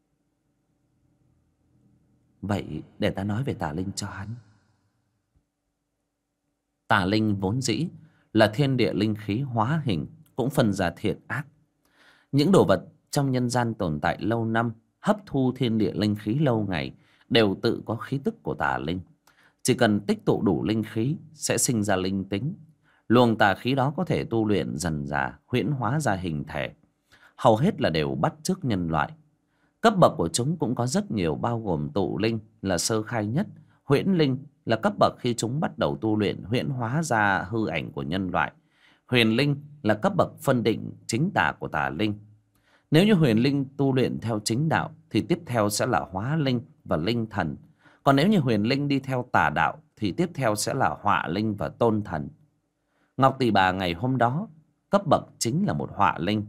Vậy để ta nói về tà linh cho hắn. Tà linh vốn dĩ là thiên địa linh khí hóa hình, cũng phân ra thiện ác. Những đồ vật trong nhân gian tồn tại lâu năm, hấp thu thiên địa linh khí lâu ngày, đều tự có khí tức của tà linh. Chỉ cần tích tụ đủ linh khí sẽ sinh ra linh tính. Luồng tà khí đó có thể tu luyện dần dà, huyễn hóa ra hình thể. Hầu hết là đều bắt chước nhân loại. Cấp bậc của chúng cũng có rất nhiều, bao gồm tụ linh là sơ khai nhất, huyễn linh là cấp bậc khi chúng bắt đầu tu luyện huyễn hóa ra hư ảnh của nhân loại, huyền linh là cấp bậc phân định chính tà của tà linh. Nếu như huyền linh tu luyện theo chính đạo thì tiếp theo sẽ là hóa linh và linh thần. Còn nếu như huyền linh đi theo tà đạo thì tiếp theo sẽ là họa linh và tôn thần. Ngọc Tỷ Bà ngày hôm đó cấp bậc chính là một họa linh.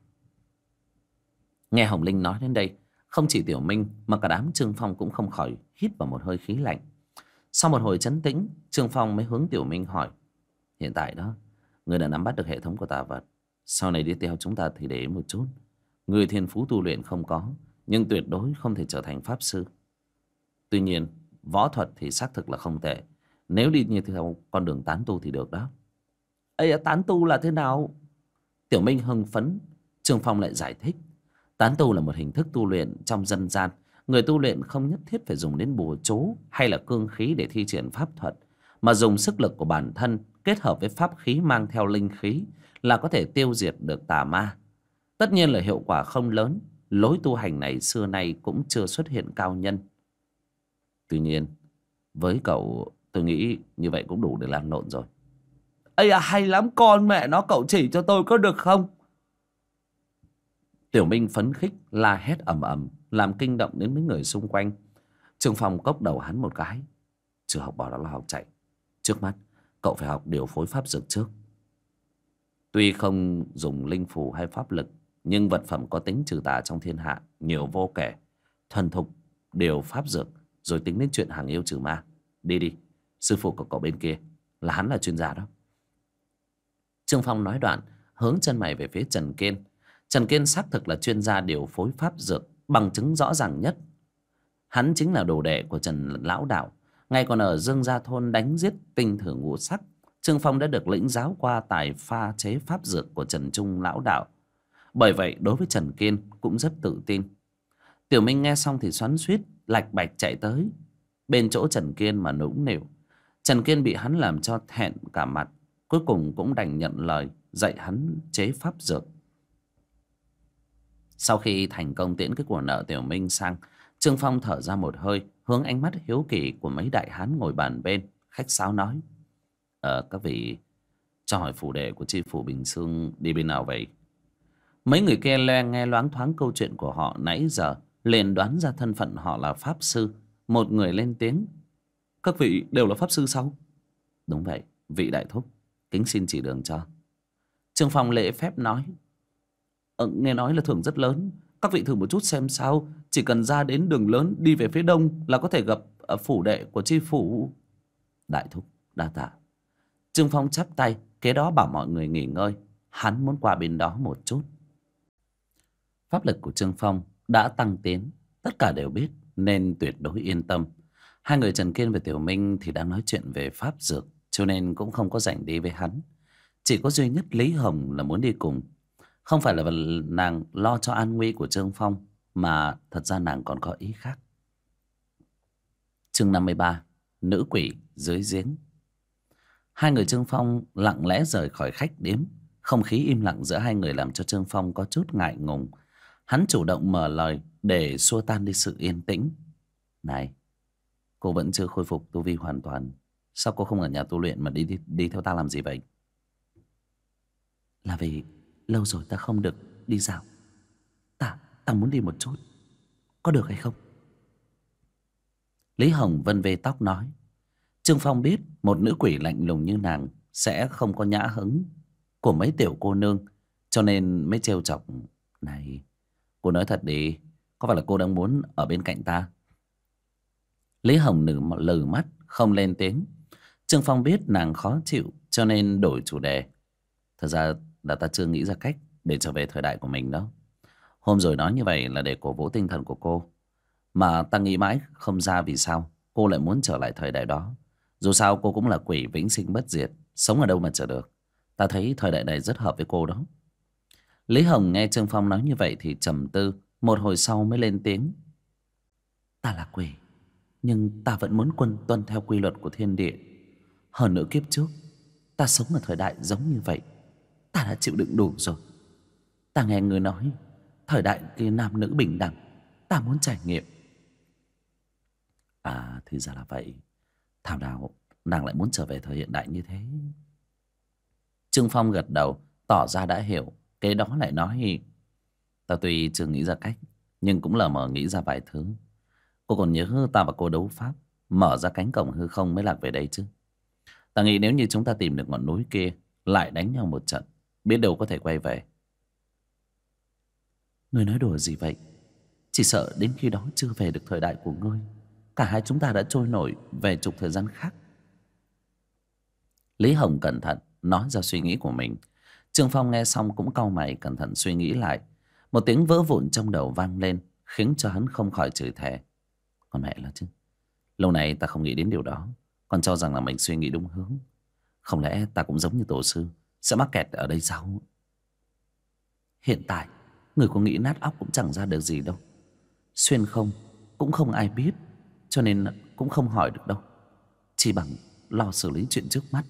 Nghe Hồng Linh nói đến đây, không chỉ Tiểu Minh mà cả đám Trương Phong cũng không khỏi hít vào một hơi khí lạnh. Sau một hồi trấn tĩnh, Trương Phong mới hướng Tiểu Minh hỏi. Hiện tại đó, ngươi đã nắm bắt được hệ thống của tà vật. Sau này đi theo chúng ta thì để ý một chút. Người thiên phú tu luyện không có, nhưng tuyệt đối không thể trở thành pháp sư. Tuy nhiên, võ thuật thì xác thực là không tệ. Nếu đi như theo con đường tán tu thì được đó. Ây, tán tu là thế nào? Tiểu Minh hưng phấn. Trương Phong lại giải thích. Tán tu là một hình thức tu luyện trong dân gian. Người tu luyện không nhất thiết phải dùng đến bùa chú hay là cương khí để thi triển pháp thuật, mà dùng sức lực của bản thân kết hợp với pháp khí mang theo linh khí là có thể tiêu diệt được tà ma. Tất nhiên là hiệu quả không lớn. Lối tu hành này xưa nay cũng chưa xuất hiện cao nhân. Tuy nhiên, với cậu tôi nghĩ như vậy cũng đủ để làm lộn rồi. Ây à, hay lắm, con mẹ nó, cậu chỉ cho tôi có được không? Tiểu Minh phấn khích la hét ầm ầm, làm kinh động đến mấy người xung quanh. Trương Phong cốc đầu hắn một cái. Chưa học bỏ đó là học chạy. Trước mắt cậu phải học điều phối pháp dược trước. Tuy không dùng linh phù hay pháp lực, nhưng vật phẩm có tính trừ tà trong thiên hạ nhiều vô kể. Thuần thục điều pháp dược, rồi tính đến chuyện hàng yêu trừ ma. Đi đi, sư phụ của cậu bên kia là hắn là chuyên gia đó. Trương Phong nói đoạn hướng chân mày về phía Trần Kiên. Trần Kiên xác thực là chuyên gia điều phối pháp dược, bằng chứng rõ ràng nhất. Hắn chính là đồ đệ của Trần Lão Đạo. Ngay còn ở Dương Gia Thôn đánh giết tinh thử ngũ sắc, Trương Phong đã được lĩnh giáo qua tài pha chế pháp dược của Trần Trung Lão Đạo. Bởi vậy đối với Trần Kiên cũng rất tự tin. Tiểu Minh nghe xong thì xoắn xuýt lạch bạch chạy tới bên chỗ Trần Kiên mà nũng nịu. Trần Kiên bị hắn làm cho thẹn cả mặt, cuối cùng cũng đành nhận lời dạy hắn chế pháp dược. Sau khi thành công tiễn cái của nợ Tiểu Minh sang, Trương Phong thở ra một hơi, hướng ánh mắt hiếu kỳ của mấy đại hán ngồi bàn bên, khách sáo nói: các vị cho hỏi phủ đệ của chi phủ Bình Xương đi bên nào vậy? Mấy người kia nghe loáng thoáng câu chuyện của họ nãy giờ, liền đoán ra thân phận họ là pháp sư. Một người lên tiếng: các vị đều là pháp sư sao? Đúng vậy, vị đại thúc, kính xin chỉ đường cho. Trương Phong lễ phép nói: nghe nói là thưởng rất lớn, các vị thử một chút xem sao. Chỉ cần ra đến đường lớn đi về phía đông là có thể gặp ở phủ đệ của chi phủ. Đại thúc đa tạ. Trương Phong chắp tay, kế đó bảo mọi người nghỉ ngơi, hắn muốn qua bên đó một chút. Pháp lực của Trương Phong đã tăng tiến, tất cả đều biết nên tuyệt đối yên tâm. Hai người Trần Kiên và Tiểu Minh thì đang nói chuyện về pháp dược, cho nên cũng không có rảnh đi với hắn. Chỉ có duy nhất Lý Hồng là muốn đi cùng. Không phải là nàng lo cho an nguy của Trương Phong, mà thật ra nàng còn có ý khác. Chương 53: Nữ quỷ dưới giếng. Hai người Trương Phong lặng lẽ rời khỏi khách điếm. Không khí im lặng giữa hai người làm cho Trương Phong có chút ngại ngùng. Hắn chủ động mở lời để xua tan đi sự yên tĩnh. Này, cô vẫn chưa khôi phục tu vi hoàn toàn, sao cô không ở nhà tu luyện mà đi theo ta làm gì vậy? Là vì lâu rồi ta không được đi dạo. Ta muốn đi một chút, có được hay không? Lý Hồng vân vê tóc nói. Trương Phong biết một nữ quỷ lạnh lùng như nàng sẽ không có nhã hứng của mấy tiểu cô nương, cho nên mới trêu chọc. Này, cô nói thật đi, có phải là cô đang muốn ở bên cạnh ta? Lý Hồng lừ mắt không lên tiếng. Trương Phong biết nàng khó chịu, cho nên đổi chủ đề. Thật ra là ta chưa nghĩ ra cách để trở về thời đại của mình đâu. Hôm rồi nói như vậy là để cổ vũ tinh thần của cô, mà ta nghĩ mãi không ra vì sao cô lại muốn trở lại thời đại đó. Dù sao cô cũng là quỷ vĩnh sinh bất diệt, sống ở đâu mà chờ được. Ta thấy thời đại này rất hợp với cô đó. Lý Hồng nghe Trương Phong nói như vậy thì trầm tư, một hồi sau mới lên tiếng. Ta là quỷ, nhưng ta vẫn muốn tuân theo quy luật của thiên địa. Hơn nữa kiếp trước ta sống ở thời đại giống như vậy, ta đã chịu đựng đủ rồi. Ta nghe người nói thời đại kia nam nữ bình đẳng, ta muốn trải nghiệm. À, thì ra là vậy. Thảo nào nàng lại muốn trở về thời hiện đại như thế. Trương Phong gật đầu tỏ ra đã hiểu. Kế đó lại nói: ta tuy chưa nghĩ ra cách, nhưng cũng lờ mờ nghĩ ra vài thứ. Cô còn nhớ ta và cô đấu pháp, mở ra cánh cổng hư không mới lạc về đây chứ? Ta nghĩ nếu như chúng ta tìm được ngọn núi kia, lại đánh nhau một trận, biết đâu có thể quay về. Ngươi nói đùa gì vậy? Chỉ sợ đến khi đó chưa về được thời đại của ngươi, cả hai chúng ta đã trôi nổi về trục thời gian khác. Lý Hồng cẩn thận nói ra suy nghĩ của mình. Trương Phong nghe xong cũng cau mày cẩn thận suy nghĩ lại. Một tiếng vỡ vụn trong đầu vang lên, khiến cho hắn không khỏi chửi thề. Con mẹ là chứ, lâu nay ta không nghĩ đến điều đó, còn cho rằng là mình suy nghĩ đúng hướng. Không lẽ ta cũng giống như tổ sư, sẽ mắc kẹt ở đây sao? Hiện tại người có nghĩ nát óc cũng chẳng ra được gì đâu. Xuyên không cũng không ai biết, cho nên cũng không hỏi được đâu. Chỉ bằng lo xử lý chuyện trước mắt.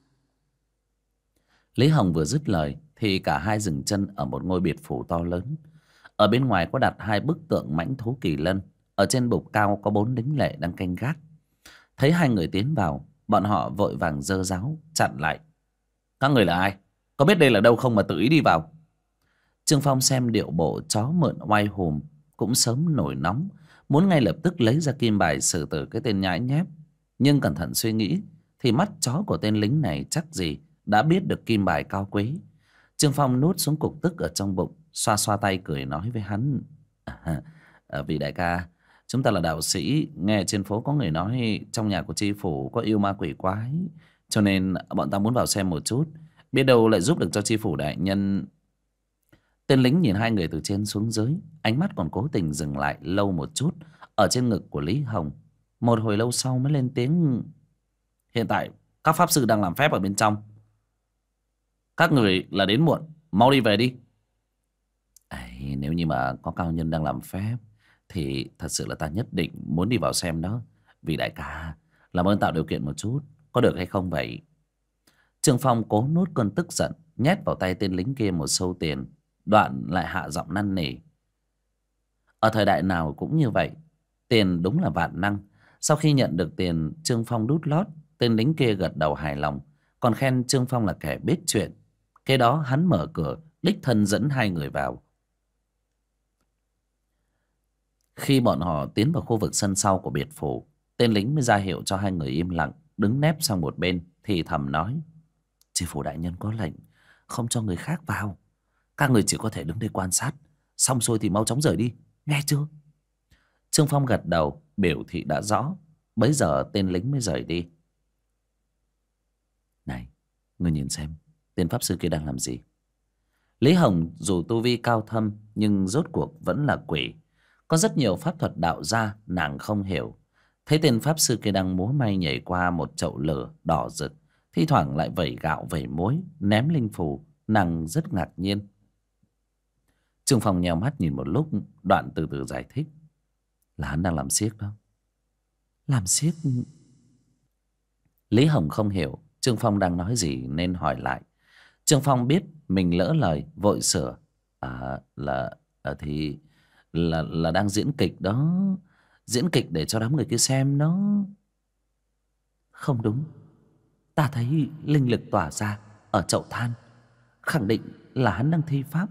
Lý Hồng vừa dứt lời thì cả hai dừng chân ở một ngôi biệt phủ to lớn. Ở bên ngoài có đặt hai bức tượng mãnh thú kỳ lân. Ở trên bục cao có 4 lính lệ đang canh gác. Thấy hai người tiến vào, bọn họ vội vàng giơ giáo chặn lại. Các người là ai? Có biết đây là đâu không mà tự ý đi vào? Trương Phong xem điệu bộ chó mượn oai hùm cũng sớm nổi nóng, muốn ngay lập tức lấy ra kim bài xử tử cái tên nhãi nhép. Nhưng cẩn thận suy nghĩ thì mắt chó của tên lính này chắc gì đã biết được kim bài cao quý. Trương Phong nuốt xuống cục tức ở trong bụng, xoa xoa tay cười nói với hắn. Vị đại ca, chúng ta là đạo sĩ, nghe trên phố có người nói trong nhà của tri phủ có yêu ma quỷ quái, cho nên bọn ta muốn vào xem một chút, biết đâu lại giúp được cho tri phủ đại nhân. Tên lính nhìn hai người từ trên xuống dưới, ánh mắt còn cố tình dừng lại lâu một chút ở trên ngực của Lý Hồng. Một hồi lâu sau mới lên tiếng. Hiện tại các pháp sư đang làm phép ở bên trong. Các người là đến muộn, mau đi về đi. Ấy, nếu như mà có cao nhân đang làm phép thì thật sự là ta nhất định muốn đi vào xem đó. Vì đại ca, làm ơn tạo điều kiện một chút, có được hay không vậy? Trương Phong cố nuốt cơn tức giận, nhét vào tay tên lính kia một xâu tiền, đoạn lại hạ giọng năn nỉ. Ở thời đại nào cũng như vậy, tiền đúng là vạn năng. Sau khi nhận được tiền Trương Phong đút lót, tên lính kia gật đầu hài lòng, còn khen Trương Phong là kẻ biết chuyện. Kế đó hắn mở cửa, đích thân dẫn hai người vào. Khi bọn họ tiến vào khu vực sân sau của biệt phủ, tên lính mới ra hiệu cho hai người im lặng, đứng nép sang một bên, thì thầm nói: Tri phủ đại nhân có lệnh không cho người khác vào, các người chỉ có thể đứng đây quan sát, xong xuôi thì mau chóng rời đi, nghe chưa? Trương Phong gật đầu biểu thị đã rõ. Bấy giờ tên lính mới rời đi. Này, ngươi nhìn xem tên pháp sư kia đang làm gì? Lý Hồng dù tu vi cao thâm nhưng rốt cuộc vẫn là quỷ. Có rất nhiều pháp thuật đạo gia nàng không hiểu. Thấy tên pháp sư kia đang múa may nhảy qua một chậu lửa đỏ rực, thi thoảng lại vẩy gạo vẩy muối, ném linh phù, nàng rất ngạc nhiên. Trương Phong nheo mắt nhìn một lúc, đoạn từ từ giải thích: là hắn đang làm xiếc đó. Làm xiếc? Lý Hồng không hiểu Trương Phong đang nói gì nên hỏi lại. Trương Phong biết mình lỡ lời, vội sửa: thì là đang diễn kịch đó, diễn kịch để cho đám người kia xem đó. Không đúng, ta thấy linh lực tỏa ra ở chậu than, khẳng định là hắn đang thi pháp.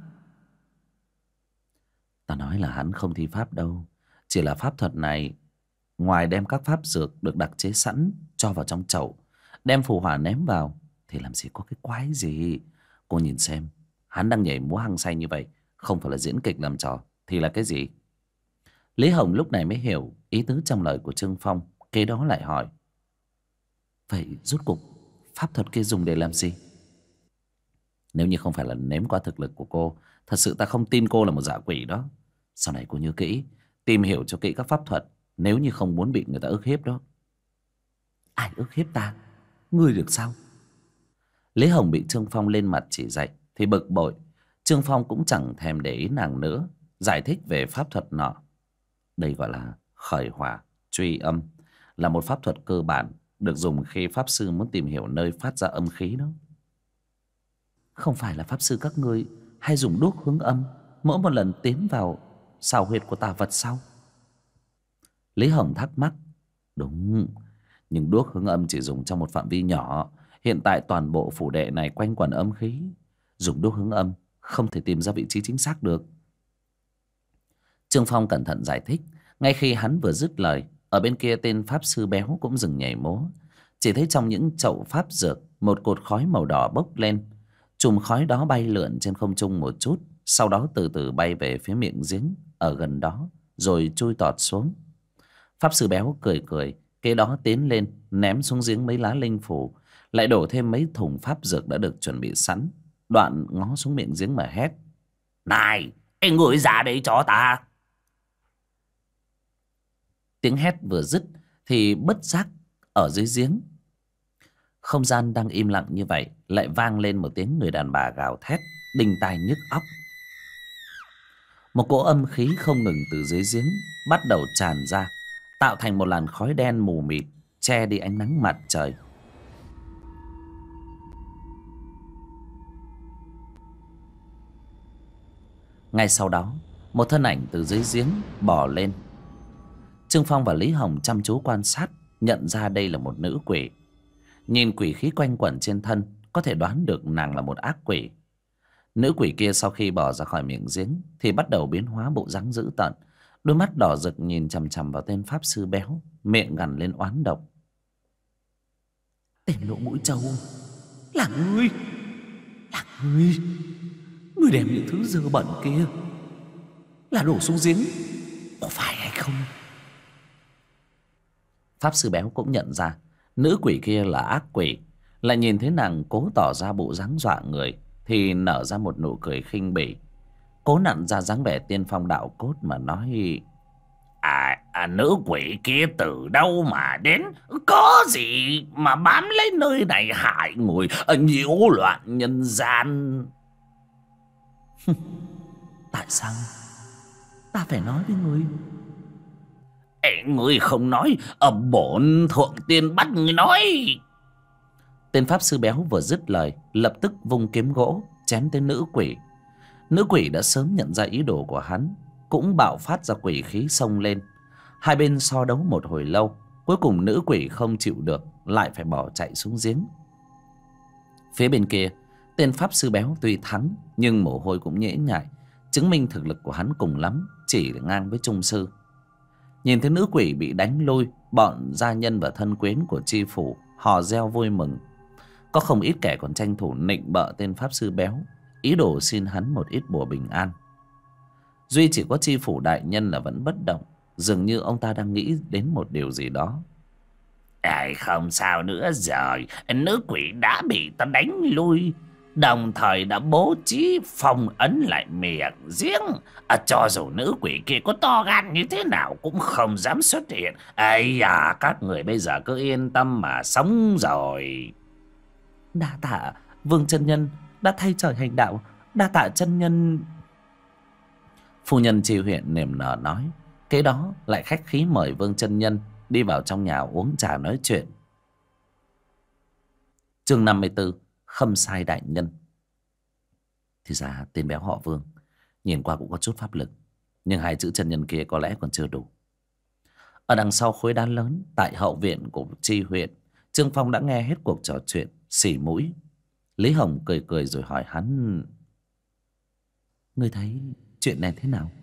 Ta nói là hắn không thi pháp đâu, chỉ là pháp thuật này ngoài đem các pháp dược được đặc chế sẵn cho vào trong chậu, đem phù hỏa ném vào, thì làm gì có cái quái gì. Cô nhìn xem, hắn đang nhảy múa hăng say như vậy, không phải là diễn kịch làm trò thì là cái gì? Lý Hồng lúc này mới hiểu ý tứ trong lời của Trương Phong, kế đó lại hỏi: vậy rốt cuộc pháp thuật kia dùng để làm gì? Nếu như không phải là nếm qua thực lực của cô, thật sự ta không tin cô là một dã quỷ đó. Sau này cô nhớ kỹ, tìm hiểu cho kỹ các pháp thuật, nếu như không muốn bị người ta ức hiếp đó. Ai ức hiếp ta? Ngươi được sao? Lý Hồng bị Trương Phong lên mặt chỉ dạy thì bực bội. Trương Phong cũng chẳng thèm để ý nàng nữa, giải thích về pháp thuật nọ. Đây gọi là khởi hỏa truy âm, là một pháp thuật cơ bản được dùng khi pháp sư muốn tìm hiểu nơi phát ra âm khí đó. Không phải là pháp sư các ngươi hay dùng đuốc hướng âm mỗi một lần tiến vào xào huyệt của tà vật sao? Lý Hồng thắc mắc. Đúng, nhưng đuốc hướng âm chỉ dùng trong một phạm vi nhỏ. Hiện tại toàn bộ phủ đệ này quanh quẩn âm khí, dùng đuốc hướng âm không thể tìm ra vị trí chính xác được. Trương Phong cẩn thận giải thích. Ngay khi hắn vừa dứt lời, ở bên kia tên pháp sư béo cũng dừng nhảy múa. Chỉ thấy trong những chậu pháp dược, một cột khói màu đỏ bốc lên. Chùm khói đó bay lượn trên không trung một chút, sau đó từ từ bay về phía miệng giếng ở gần đó, rồi chui tọt xuống. Pháp sư béo cười cười, kế đó tiến lên ném xuống giếng mấy lá linh phù, lại đổ thêm mấy thùng pháp dược đã được chuẩn bị sẵn, đoạn ngó xuống miệng giếng mà hét: này, cái người ra đây cho ta! Tiếng hét vừa dứt thì bất giác ở dưới giếng, không gian đang im lặng như vậy, lại vang lên một tiếng người đàn bà gào thét đinh tai nhức óc. Một cỗ âm khí không ngừng từ dưới giếng bắt đầu tràn ra, tạo thành một làn khói đen mù mịt che đi ánh nắng mặt trời. Ngay sau đó, một thân ảnh từ dưới giếng bò lên. Trương Phong và Lý Hồng chăm chú quan sát, nhận ra đây là một nữ quỷ. Nhìn quỷ khí quanh quẩn trên thân, có thể đoán được nàng là một ác quỷ. Nữ quỷ kia sau khi bò ra khỏi miệng giếng thì bắt đầu biến hóa bộ dáng dữ tợn, đôi mắt đỏ rực nhìn chằm chằm vào tên pháp sư béo, miệng gằn lên oán độc. Tên lỗ mũi trâu, là ngươi, là ngươi, ngươi đem những thứ dơ bẩn kia là đổ xuống giếng, có phải hay không? Pháp sư béo cũng nhận ra nữ quỷ kia là ác quỷ, lại nhìn thấy nàng cố tỏ ra bộ dáng dọa người thì nở ra một nụ cười khinh bỉ, cố nặn ra dáng vẻ tiên phong đạo cốt mà nói: nữ quỷ kia từ đâu mà đến, có gì mà bám lấy nơi này hại người, nhiễu loạn nhân gian. Tại sao ta phải nói với ngươi? Ê, ngươi không nói, bổn thượng tiên bắt ngươi nói. Tên pháp sư béo vừa dứt lời, lập tức vung kiếm gỗ chém tới nữ quỷ. Nữ quỷ đã sớm nhận ra ý đồ của hắn, cũng bạo phát ra quỷ khí xông lên. Hai bên so đấu một hồi lâu, cuối cùng nữ quỷ không chịu được, lại phải bỏ chạy xuống giếng. Phía bên kia, tên pháp sư béo tuy thắng nhưng mồ hôi cũng nhễ nhại, chứng minh thực lực của hắn cùng lắm chỉ ngang với trung sư. Nhìn thấy nữ quỷ bị đánh lui, bọn gia nhân và thân quyến của tri phủ hò reo vui mừng. Có không ít kẻ còn tranh thủ nịnh bợ tên pháp sư béo, ý đồ xin hắn một ít bùa bình an. Duy chỉ có tri phủ đại nhân là vẫn bất động, dường như ông ta đang nghĩ đến một điều gì đó. Không sao nữa rồi, nữ quỷ đã bị ta đánh lui, đồng thời đã bố trí phong ấn lại miệng giếng. Cho dù nữ quỷ kia có to gan như thế nào cũng không dám xuất hiện. Các người bây giờ cứ yên tâm mà sống rồi. Đa tạ Vương chân nhân đã thay trời hành đạo, đa tạ chân nhân. Phu nhân tri huyện niềm nở nói, kế đó lại khách khí mời Vương chân nhân đi vào trong nhà uống trà nói chuyện. Chương 54, Khâm sai đại nhân. Thì ra tên béo họ Vương nhìn qua cũng có chút pháp lực, nhưng hai chữ chân nhân kia có lẽ còn chưa đủ. Ở đằng sau khối đá lớn tại hậu viện của tri huyện, Trương Phong đã nghe hết cuộc trò chuyện, xỉ mũi. Lý Hồng cười cười rồi hỏi hắn, ngươi thấy chuyện này thế nào?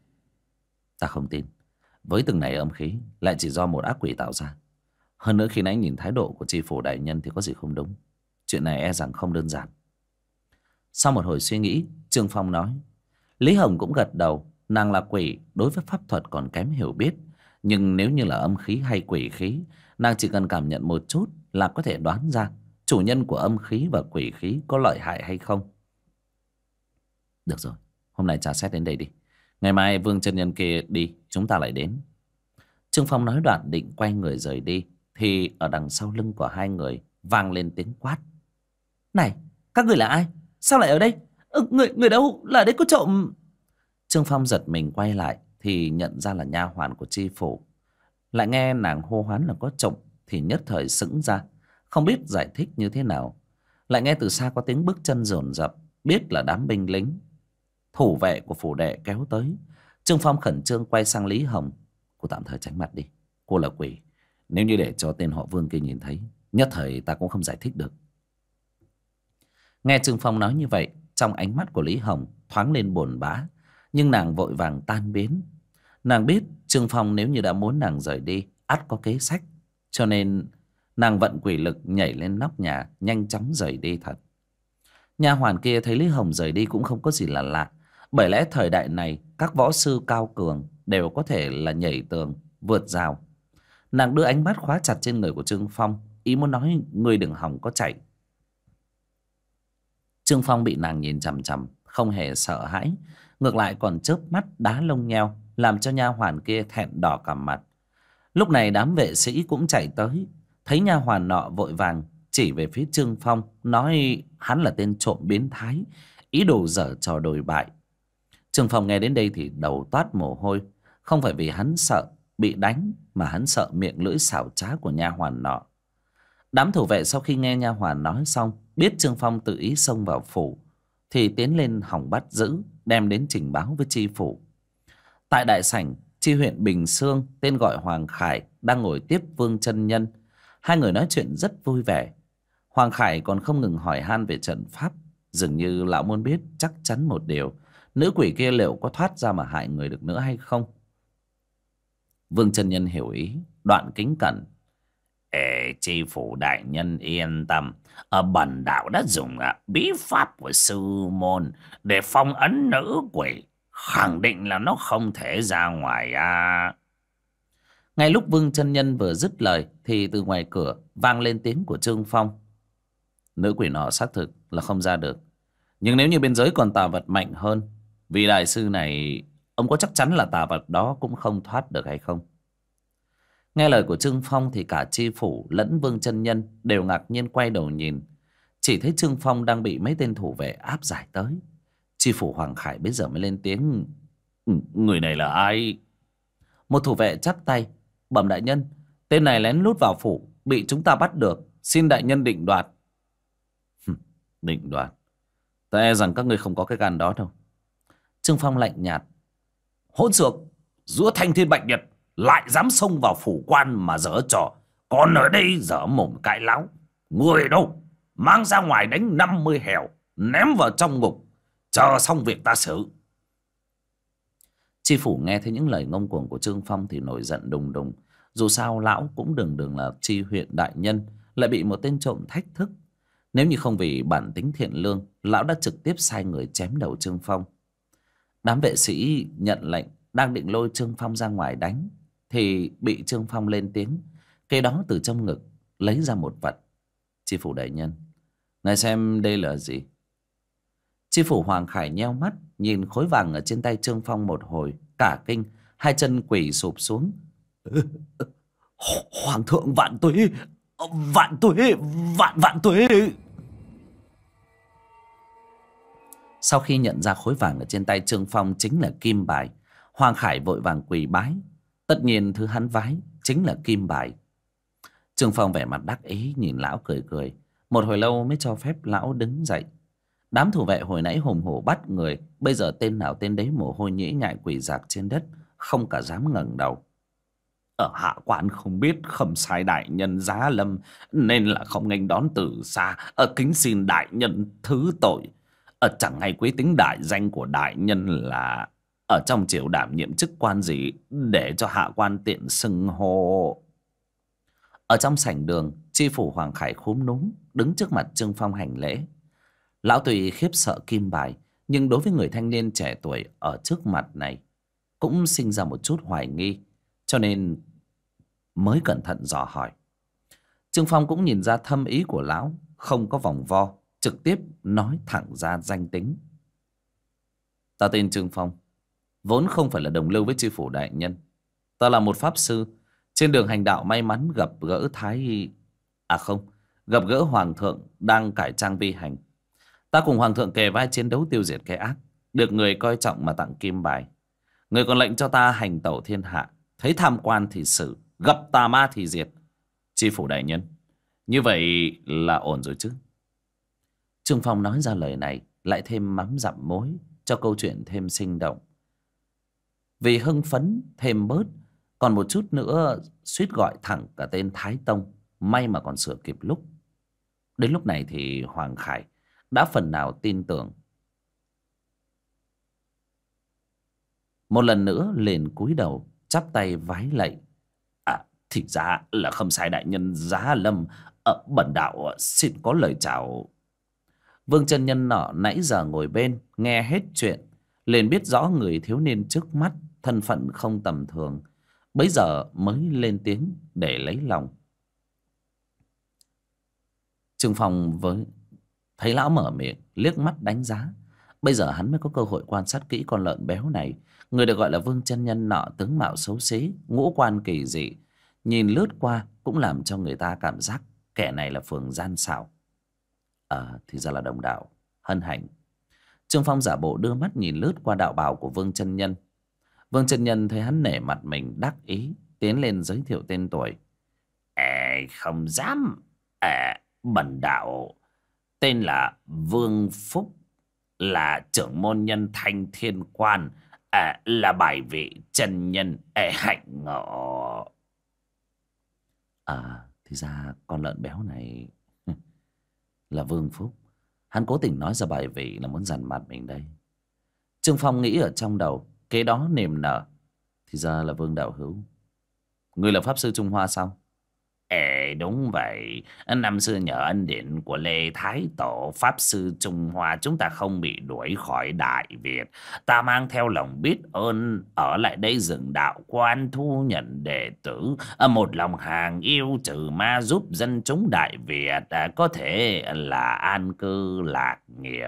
Ta không tin. Với từng này âm khí lại chỉ do một ác quỷ tạo ra. Hơn nữa khi nãy nhìn thái độ của tri phủ đại nhân thì có gì không đúng. Chuyện này e rằng không đơn giản. Sau một hồi suy nghĩ, Trương Phong nói. Lý Hồng cũng gật đầu. Nàng là quỷ, đối với pháp thuật còn kém hiểu biết. Nhưng nếu như là âm khí hay quỷ khí, nàng chỉ cần cảm nhận một chút là có thể đoán ra chủ nhân của âm khí và quỷ khí có lợi hại hay không. Được rồi, hôm nay trà xét đến đây đi. Ngày mai Vương chân nhân kia đi, chúng ta lại đến. Trương Phong nói đoạn định quay người rời đi, thì ở đằng sau lưng của hai người vang lên tiếng quát. Này, các người là ai? Sao lại ở đây? Người đâu? Là đây có trộm? Trương Phong giật mình quay lại thì nhận ra là nha hoàn của tri phủ. Lại nghe nàng hô hoán là có trộm thì nhất thời sững ra, không biết giải thích như thế nào. Lại nghe từ xa có tiếng bước chân dồn dập, biết là đám binh lính thủ vệ của phủ đệ kéo tới. Trương Phong khẩn trương quay sang Lý Hồng. Cô tạm thời tránh mặt đi, cô là quỷ, nếu như để cho tên họ Vương kia nhìn thấy, nhất thời ta cũng không giải thích được. Nghe Trương Phong nói như vậy, trong ánh mắt của Lý Hồng thoáng lên buồn bã, nhưng nàng vội vàng tan biến. Nàng biết Trương Phong nếu như đã muốn nàng rời đi, ắt có kế sách, cho nên nàng vận quỷ lực nhảy lên nóc nhà, nhanh chóng rời đi thật. Nha hoàn kia thấy Lý Hồng rời đi cũng không có gì là lạ, bởi lẽ thời đại này các võ sư cao cường đều có thể là nhảy tường, vượt rào. Nàng đưa ánh mắt khóa chặt trên người của Trương Phong, ý muốn nói ngươi đừng hòng có chạy. Trương Phong bị nàng nhìn chằm chằm, không hề sợ hãi, ngược lại còn chớp mắt đá lông nheo, làm cho nha hoàn kia thẹn đỏ cả mặt. Lúc này đám vệ sĩ cũng chạy tới, thấy nha hoàn nọ vội vàng chỉ về phía Trương Phong, nói hắn là tên trộm biến thái, ý đồ dở trò đồi bại. Trương Phong nghe đến đây thì đầu toát mồ hôi, không phải vì hắn sợ bị đánh, mà hắn sợ miệng lưỡi xảo trá của nha hoàn nọ. Đám thủ vệ sau khi nghe nha hoàn nói xong, biết Trương Phong tự ý xông vào phủ, thì tiến lên hòng bắt giữ, đem đến trình báo với tri phủ. Tại đại sảnh, tri huyện Bình Xương, tên gọi Hoàng Khải, đang ngồi tiếp Vương chân nhân. Hai người nói chuyện rất vui vẻ. Hoàng Khải còn không ngừng hỏi han về trận pháp, dường như lão muốn biết chắc chắn một điều, nữ quỷ kia liệu có thoát ra mà hại người được nữa hay không. Vương chân nhân hiểu ý, đoạn kính cẩn. Tri phủ đại nhân yên tâm, bần đạo đã dùng bí pháp của sư môn để phong ấn nữ quỷ, khẳng định là nó không thể ra ngoài Ngay lúc Vương chân nhân vừa dứt lời thì từ ngoài cửa vang lên tiếng của Trương Phong. Nữ quỷ nọ xác thực là không ra được, nhưng nếu như bên dưới còn tà vật mạnh hơn, vị đại sư này, ông có chắc chắn là tà vật đó cũng không thoát được hay không? Nghe lời của Trương Phong thì cả tri phủ lẫn Vương chân nhân đều ngạc nhiên quay đầu nhìn, chỉ thấy Trương Phong đang bị mấy tên thủ vệ áp giải tới. Tri phủ Hoàng Khải bây giờ mới lên tiếng. Người này là ai? Một thủ vệ chắp tay. Bẩm đại nhân, tên này lén lút vào phủ, bị chúng ta bắt được, xin đại nhân định đoạt. Định đoạt? Ta e rằng các ngươi không có cái gan đó đâu. Trương Phong lạnh nhạt. Hỗn xược, giữa thanh thiên bạch nhật lại dám xông vào phủ quan mà giở trò, còn ở đây dở mồm cãi láo. Người đâu, mang ra ngoài đánh 50 hẻo, ném vào trong ngục, chờ xong việc ta xử. Tri phủ nghe thấy những lời ngông cuồng của Trương Phong thì nổi giận đùng đùng. Dù sao lão cũng đường đường là tri huyện đại nhân, lại bị một tên trộm thách thức. Nếu như không vì bản tính thiện lương, lão đã trực tiếp sai người chém đầu Trương Phong. Đám vệ sĩ nhận lệnh đang định lôi Trương Phong ra ngoài đánh thì bị Trương Phong lên tiếng. Cái đó từ trong ngực lấy ra một vật. Tri phủ đại nhân, ngài xem đây là gì? Tri phủ Hoàng Khải nheo mắt nhìn khối vàng ở trên tay Trương Phong một hồi, cả kinh, hai chân quỳ sụp xuống. Hoàng thượng vạn tuế, vạn tuế, vạn tuế. Sau khi nhận ra khối vàng ở trên tay Trương Phong chính là kim bài, Hoàng Khải vội vàng quỳ bái. Tất nhiên thứ hắn vái chính là kim bài. Trương Phong vẻ mặt đắc ý nhìn lão cười cười. Một hồi lâu mới cho phép lão đứng dậy. Đám thủ vệ hồi nãy hùng hổ bắt người, bây giờ tên nào tên đấy mồ hôi nhễ nhại quỳ rạp trên đất, không cả dám ngẩng đầu. Ở hạ quan không biết khâm sai đại nhân giá lâm, nên là không nghênh đón từ xa. Kính xin đại nhân thứ tội. Chẳng hay quý tính đại danh của đại nhân là ở trong triều đảm nhiệm chức quan gì, để cho hạ quan tiện xưng hô. Ở trong sảnh đường, tri phủ Hoàng Khải khúm núm đứng trước mặt Trương Phong hành lễ. Lão tuy khiếp sợ kim bài, nhưng đối với người thanh niên trẻ tuổi ở trước mặt này cũng sinh ra một chút hoài nghi, cho nên mới cẩn thận dò hỏi. Trương Phong cũng nhìn ra thâm ý của lão, không có vòng vo, trực tiếp nói thẳng ra danh tính. Ta tên Trương Phong, vốn không phải là đồng lưu với tri phủ đại nhân. Ta là một pháp sư, trên đường hành đạo may mắn gặp gỡ gặp gỡ hoàng thượng đang cải trang vi hành. Ta cùng hoàng thượng kề vai chiến đấu tiêu diệt kẻ ác, được người coi trọng mà tặng kim bài. Người còn lệnh cho ta hành tẩu thiên hạ, thấy tham quan thì xử, gặp tà ma thì diệt. Tri phủ đại nhân, như vậy là ổn rồi chứ? Trương Phong nói ra lời này lại thêm mắm dặm mối, cho câu chuyện thêm sinh động. Vì hưng phấn thêm bớt, còn một chút nữa suýt gọi thẳng cả tên Thái Tông. May mà còn sửa kịp lúc. Đến lúc này thì Hoàng Khải đã phần nào tin tưởng. Một lần nữa liền cúi đầu chắp tay vái lạy. Thì ra là khâm sai đại nhân giá lâm, bần đạo xin có lời chào. Vương chân nhân nọ nãy giờ ngồi bên nghe hết chuyện, liền biết rõ người thiếu niên trước mắt thân phận không tầm thường, bấy giờ mới lên tiếng để lấy lòng. Trương Phong thấy lão mở miệng, liếc mắt đánh giá. Bây giờ hắn mới có cơ hội quan sát kỹ con lợn béo này. Người được gọi là Vương chân nhân nọ tướng mạo xấu xí, ngũ quan kỳ dị, nhìn lướt qua cũng làm cho người ta cảm giác kẻ này là phường gian xảo. Thì ra là đồng đạo, hân hạnh. Trương Phong giả bộ đưa mắt nhìn lướt qua đạo bào của Vương chân nhân. Vương chân nhân thấy hắn nể mặt mình, đắc ý tiến lên giới thiệu tên tuổi. Không dám. Bần đạo tên là Vương Phúc, là trưởng môn nhân Thanh Thiên Quan, là bài vị chân nhân hạnh ngộ. Thì ra con lợn béo này là Vương Phúc. Hắn cố tình nói ra bài vị là muốn dằn mặt mình đây. Trương Phong nghĩ ở trong đầu, kế đó niềm nở. Thì ra là Vương đạo hữu. Ngươi là pháp sư Trung Hoa sao? Đúng vậy. Năm xưa nhờ ân điển của Lê Thái Tổ, pháp sư Trung Hoa chúng ta không bị đuổi khỏi Đại Việt. Ta mang theo lòng biết ơn ở lại đây dựng đạo quan, thu nhận đệ tử, một lòng hàng yêu trừ ma, giúp dân chúng Đại Việt có thể là an cư lạc nghiệp.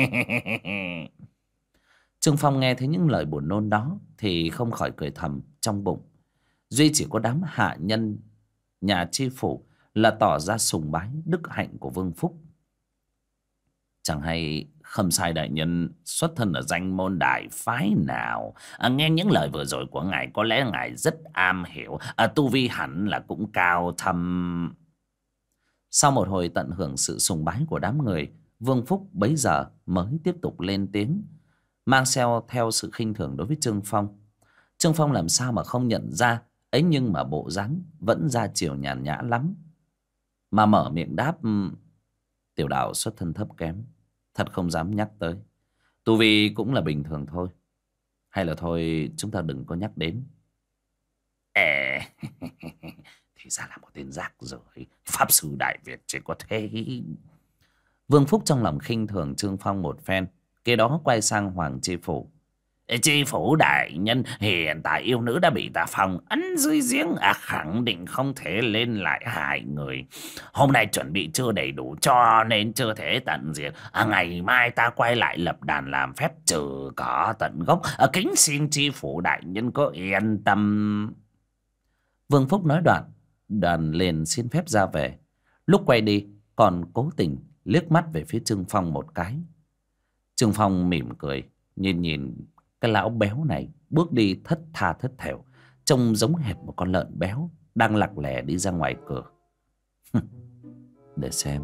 Trương Phong nghe thấy những lời buồn nôn đó thì không khỏi cười thầm trong bụng. Duy chỉ có đám hạ nhân nhà tri phủ là tỏ ra sùng bái đức hạnh của Vương Phúc. Chẳng hay Khâm Sai đại nhân xuất thân ở danh môn đại phái nào? Nghe những lời vừa rồi của ngài có lẽ ngài rất am hiểu. Tu vi hẳn là cũng cao thâm. Sau một hồi tận hưởng sự sùng bái của đám người, Vương Phúc bấy giờ mới tiếp tục lên tiếng, mang theo sự khinh thường đối với Trương Phong. Trương Phong làm sao mà không nhận ra, ấy nhưng mà bộ dáng vẫn ra chiều nhàn nhã lắm. Mà mở miệng đáp: tiểu đạo xuất thân thấp kém, thật không dám nhắc tới. Tu vi cũng là bình thường thôi. Hay là thôi chúng ta đừng có nhắc đến. Thì ra là một tên rác rưởi. Pháp sư Đại Việt chỉ có thế. Vương Phúc trong lòng khinh thường Trương Phong một phen, kế đó quay sang Hoàng Tri Phủ. Tri Phủ đại nhân, hiện tại yêu nữ đã bị ta phong ấn dưới giếng, khẳng định không thể lên lại hại người. Hôm nay chuẩn bị chưa đầy đủ cho nên chưa thể tận diệt. Ngày mai ta quay lại lập đàn làm phép trừ cỏ tận gốc. Kính xin Tri Phủ đại nhân có yên tâm. Vương Phúc nói đoạn, đoàn liền xin phép ra về. Lúc quay đi còn cố tình liếc mắt về phía Trương Phong một cái. Trương Phong mỉm cười, nhìn cái lão béo này bước đi thất tha thất thểu, trông giống hệt một con lợn béo đang lặc lẻ đi ra ngoài cửa. Để xem.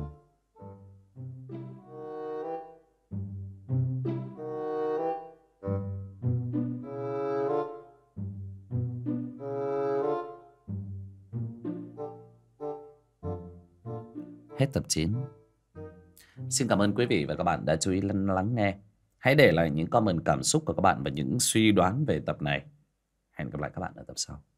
Hết tập 9. Xin cảm ơn quý vị và các bạn đã chú ý lắng nghe. Hãy để lại những comment cảm xúc của các bạn và những suy đoán về tập này. Hẹn gặp lại các bạn ở tập sau.